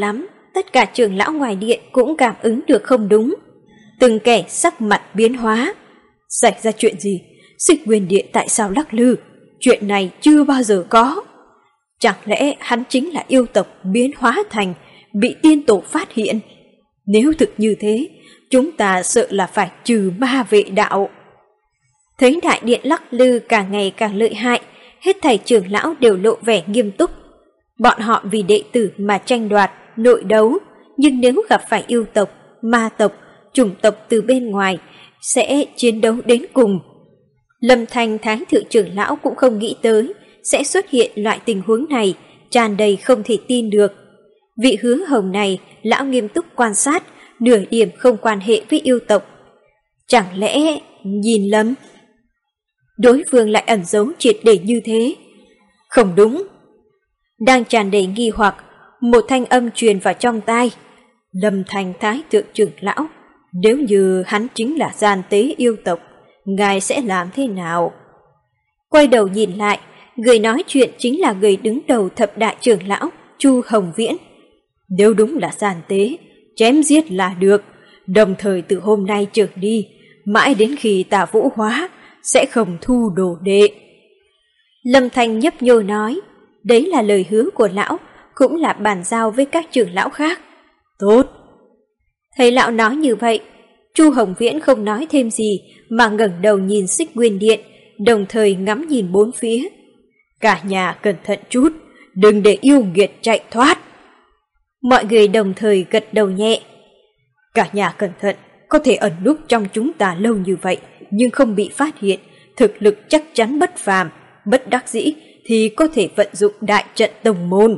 Speaker 1: tất cả trưởng lão ngoài điện cũng cảm ứng được không đúng. Từng kẻ sắc mặt biến hóa. Xảy ra chuyện gì? Xích Nguyên Điện tại sao lắc lư? Chuyện này chưa bao giờ có. Chẳng lẽ hắn chính là yêu tộc biến hóa thành, bị tiên tổ phát hiện? Nếu thực như thế, chúng ta sợ là phải trừ ma vệ đạo. Thấy đại điện lắc lư càng ngày càng lợi hại, hết thảy trưởng lão đều lộ vẻ nghiêm túc. Bọn họ vì đệ tử mà tranh đoạt, nội đấu, nhưng nếu gặp phải yêu tộc, ma tộc, chủng tộc từ bên ngoài, sẽ chiến đấu đến cùng. Lâm Thanh Thái thượng trưởng lão cũng không nghĩ tới sẽ xuất hiện loại tình huống này, tràn đầy không thể tin được. Vị Hứa Hồng này, lão nghiêm túc quan sát, nửa điểm không quan hệ với yêu tộc. Chẳng lẽ nhìn lầm? Đối phương lại ẩn giấu triệt để như thế? Không đúng. Đang tràn đầy nghi hoặc, một thanh âm truyền vào trong tai. Lâm Thanh Thái thượng trưởng lão, nếu như hắn chính là gian tế yêu tộc, ngài sẽ làm thế nào? Quay đầu nhìn lại, người nói chuyện chính là người đứng đầu thập đại trưởng lão, Chu Hồng Viễn. Nếu đúng là gian tế, chém giết là được, đồng thời từ hôm nay trở đi, mãi đến khi ta vũ hóa, sẽ không thu đồ đệ. Lâm Thanh nhấp nhô nói, đấy là lời hứa của lão, cũng là bàn giao với các trưởng lão khác. Tốt. Thấy lão nói như vậy, Chu Hồng Viễn không nói thêm gì mà ngẩng đầu nhìn Xích Nguyên Điện, đồng thời ngắm nhìn bốn phía. Cả nhà cẩn thận chút, đừng để yêu nghiệt chạy thoát. Mọi người đồng thời gật đầu nhẹ. Cả nhà cẩn thận, có thể ẩn núp trong chúng ta lâu như vậy, nhưng không bị phát hiện, thực lực chắc chắn bất phàm, bất đắc dĩ thì có thể vận dụng đại trận tông môn.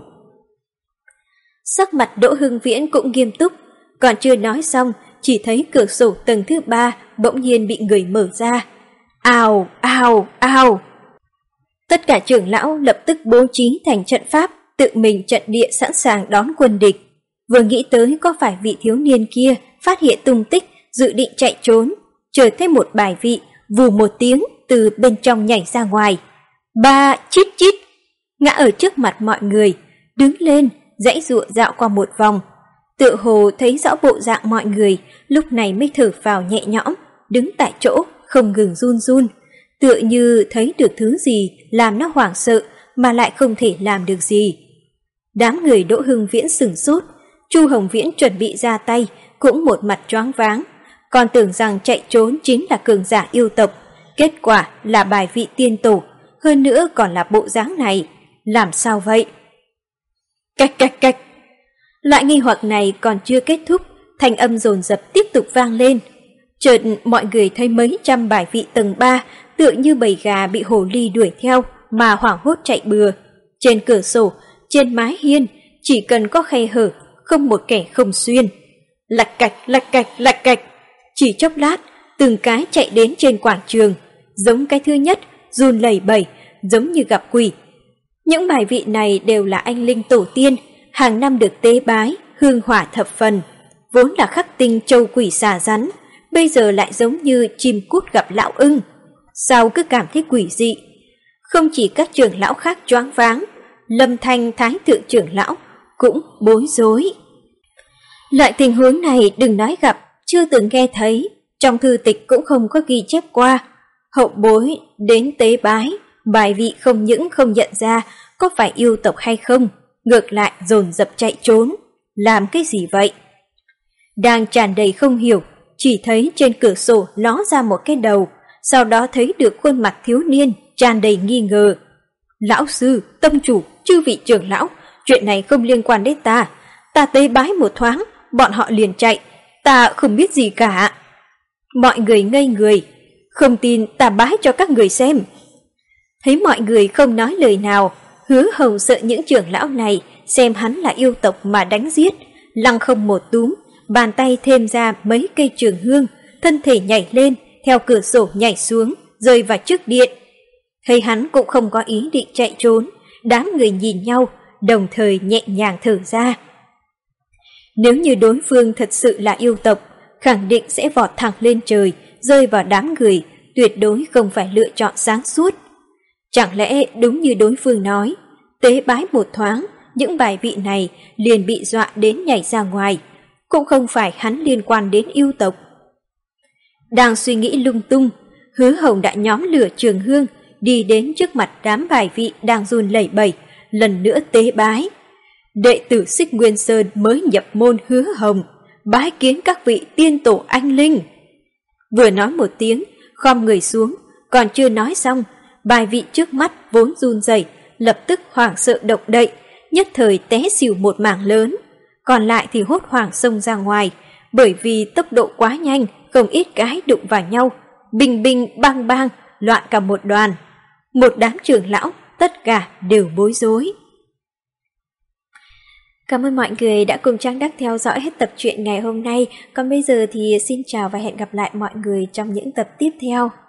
Speaker 1: Sắc mặt Đỗ Hưng Viễn cũng nghiêm túc, còn chưa nói xong, chỉ thấy cửa sổ tầng thứ ba bỗng nhiên bị người mở ra. Ào, ào, ào. Tất cả trưởng lão lập tức bố trí thành trận pháp, tự mình trận địa sẵn sàng đón quân địch. Vừa nghĩ tới có phải vị thiếu niên kia phát hiện tung tích, dự định chạy trốn, chợt thấy một bài vị vù một tiếng từ bên trong nhảy ra ngoài. Ba chít chít, ngã ở trước mặt mọi người, đứng lên, giãy giụa dạo qua một vòng. Tựa hồ thấy rõ bộ dạng mọi người, lúc này mới thở phào nhẹ nhõm, đứng tại chỗ, không ngừng run run. Tựa như thấy được thứ gì làm nó hoảng sợ mà lại không thể làm được gì. Đám người Đỗ Hưng Viễn sửng sốt, Chu Hồng Viễn chuẩn bị ra tay, cũng một mặt choáng váng, còn tưởng rằng chạy trốn chính là cường giả yêu tộc, kết quả là bài vị tiên tổ, hơn nữa còn là bộ dáng này, làm sao vậy? Cạch cạch cạch. Loại nghi hoặc này còn chưa kết thúc, thanh âm dồn dập tiếp tục vang lên. Chợt mọi người thấy mấy trăm bài vị tầng ba tựa như bầy gà bị hồ ly đuổi theo mà hoảng hốt chạy bừa. Trên cửa sổ, trên mái hiên, chỉ cần có khe hở, không một kẻ không xuyên. Lạch cạch, lạch cạch, lạch cạch. Chỉ chốc lát, từng cái chạy đến trên quảng trường, giống cái thứ nhất, run lẩy bẩy, giống như gặp quỷ. Những bài vị này đều là anh linh tổ tiên, hàng năm được tế bái, hương hỏa thập phần, vốn là khắc tinh châu quỷ xà rắn, bây giờ lại giống như chim cút gặp lão ưng. Sao cứ cảm thấy quỷ dị? Không chỉ các trưởng lão khác choáng váng, Lâm Thanh Thái thượng trưởng lão cũng bối rối. Loại tình huống này đừng nói gặp, chưa từng nghe thấy, trong thư tịch cũng không có ghi chép qua. Hậu bối đến tế bái, bài vị không những không nhận ra có phải yêu tộc hay không, ngược lại dồn dập chạy trốn. Làm cái gì vậy? Đang tràn đầy không hiểu, chỉ thấy trên cửa sổ ló ra một cái đầu, sau đó thấy được khuôn mặt thiếu niên tràn đầy nghi ngờ. Lão sư, tâm chủ, chư vị trưởng lão, chuyện này không liên quan đến ta. Ta tế bái một thoáng, bọn họ liền chạy, ta không biết gì cả. Mọi người ngây người, không tin ta bái cho các người xem. Thấy mọi người không nói lời nào, Hứa Hồng sợ những trưởng lão này xem hắn là yêu tộc mà đánh giết, lăng không một túm, bàn tay thêm ra mấy cây trường hương, thân thể nhảy lên, theo cửa sổ nhảy xuống, rơi vào trước điện. Thấy hắn cũng không có ý định chạy trốn, đám người nhìn nhau, đồng thời nhẹ nhàng thở ra. Nếu như đối phương thật sự là yêu tộc, khẳng định sẽ vọt thẳng lên trời, rơi vào đám người, tuyệt đối không phải lựa chọn sáng suốt. Chẳng lẽ đúng như đối phương nói, tế bái một thoáng, những bài vị này liền bị dọa đến nhảy ra ngoài, cũng không phải hắn liên quan đến yêu tộc. Đang suy nghĩ lung tung, Hứa Hồng đã nhóm lửa trường hương, đi đến trước mặt đám bài vị đang run lẩy bẩy, lần nữa tế bái. Đệ tử Xích Nguyên Sơn mới nhập môn Hứa Hồng, bái kiến các vị tiên tổ anh linh. Vừa nói một tiếng, khom người xuống, còn chưa nói xong, bài vị trước mắt vốn run rẩy, lập tức hoảng sợ động đậy, nhất thời té xỉu một mảng lớn, còn lại thì hốt hoảng xông ra ngoài, bởi vì tốc độ quá nhanh, không ít cái đụng vào nhau, bình bình bang bang, loạn cả một đoàn. Một đám trưởng lão, tất cả đều bối rối. Cảm ơn mọi người đã cùng Trang Đắc theo dõi hết tập truyện ngày hôm nay. Còn bây giờ thì xin chào và hẹn gặp lại mọi người trong những tập tiếp theo.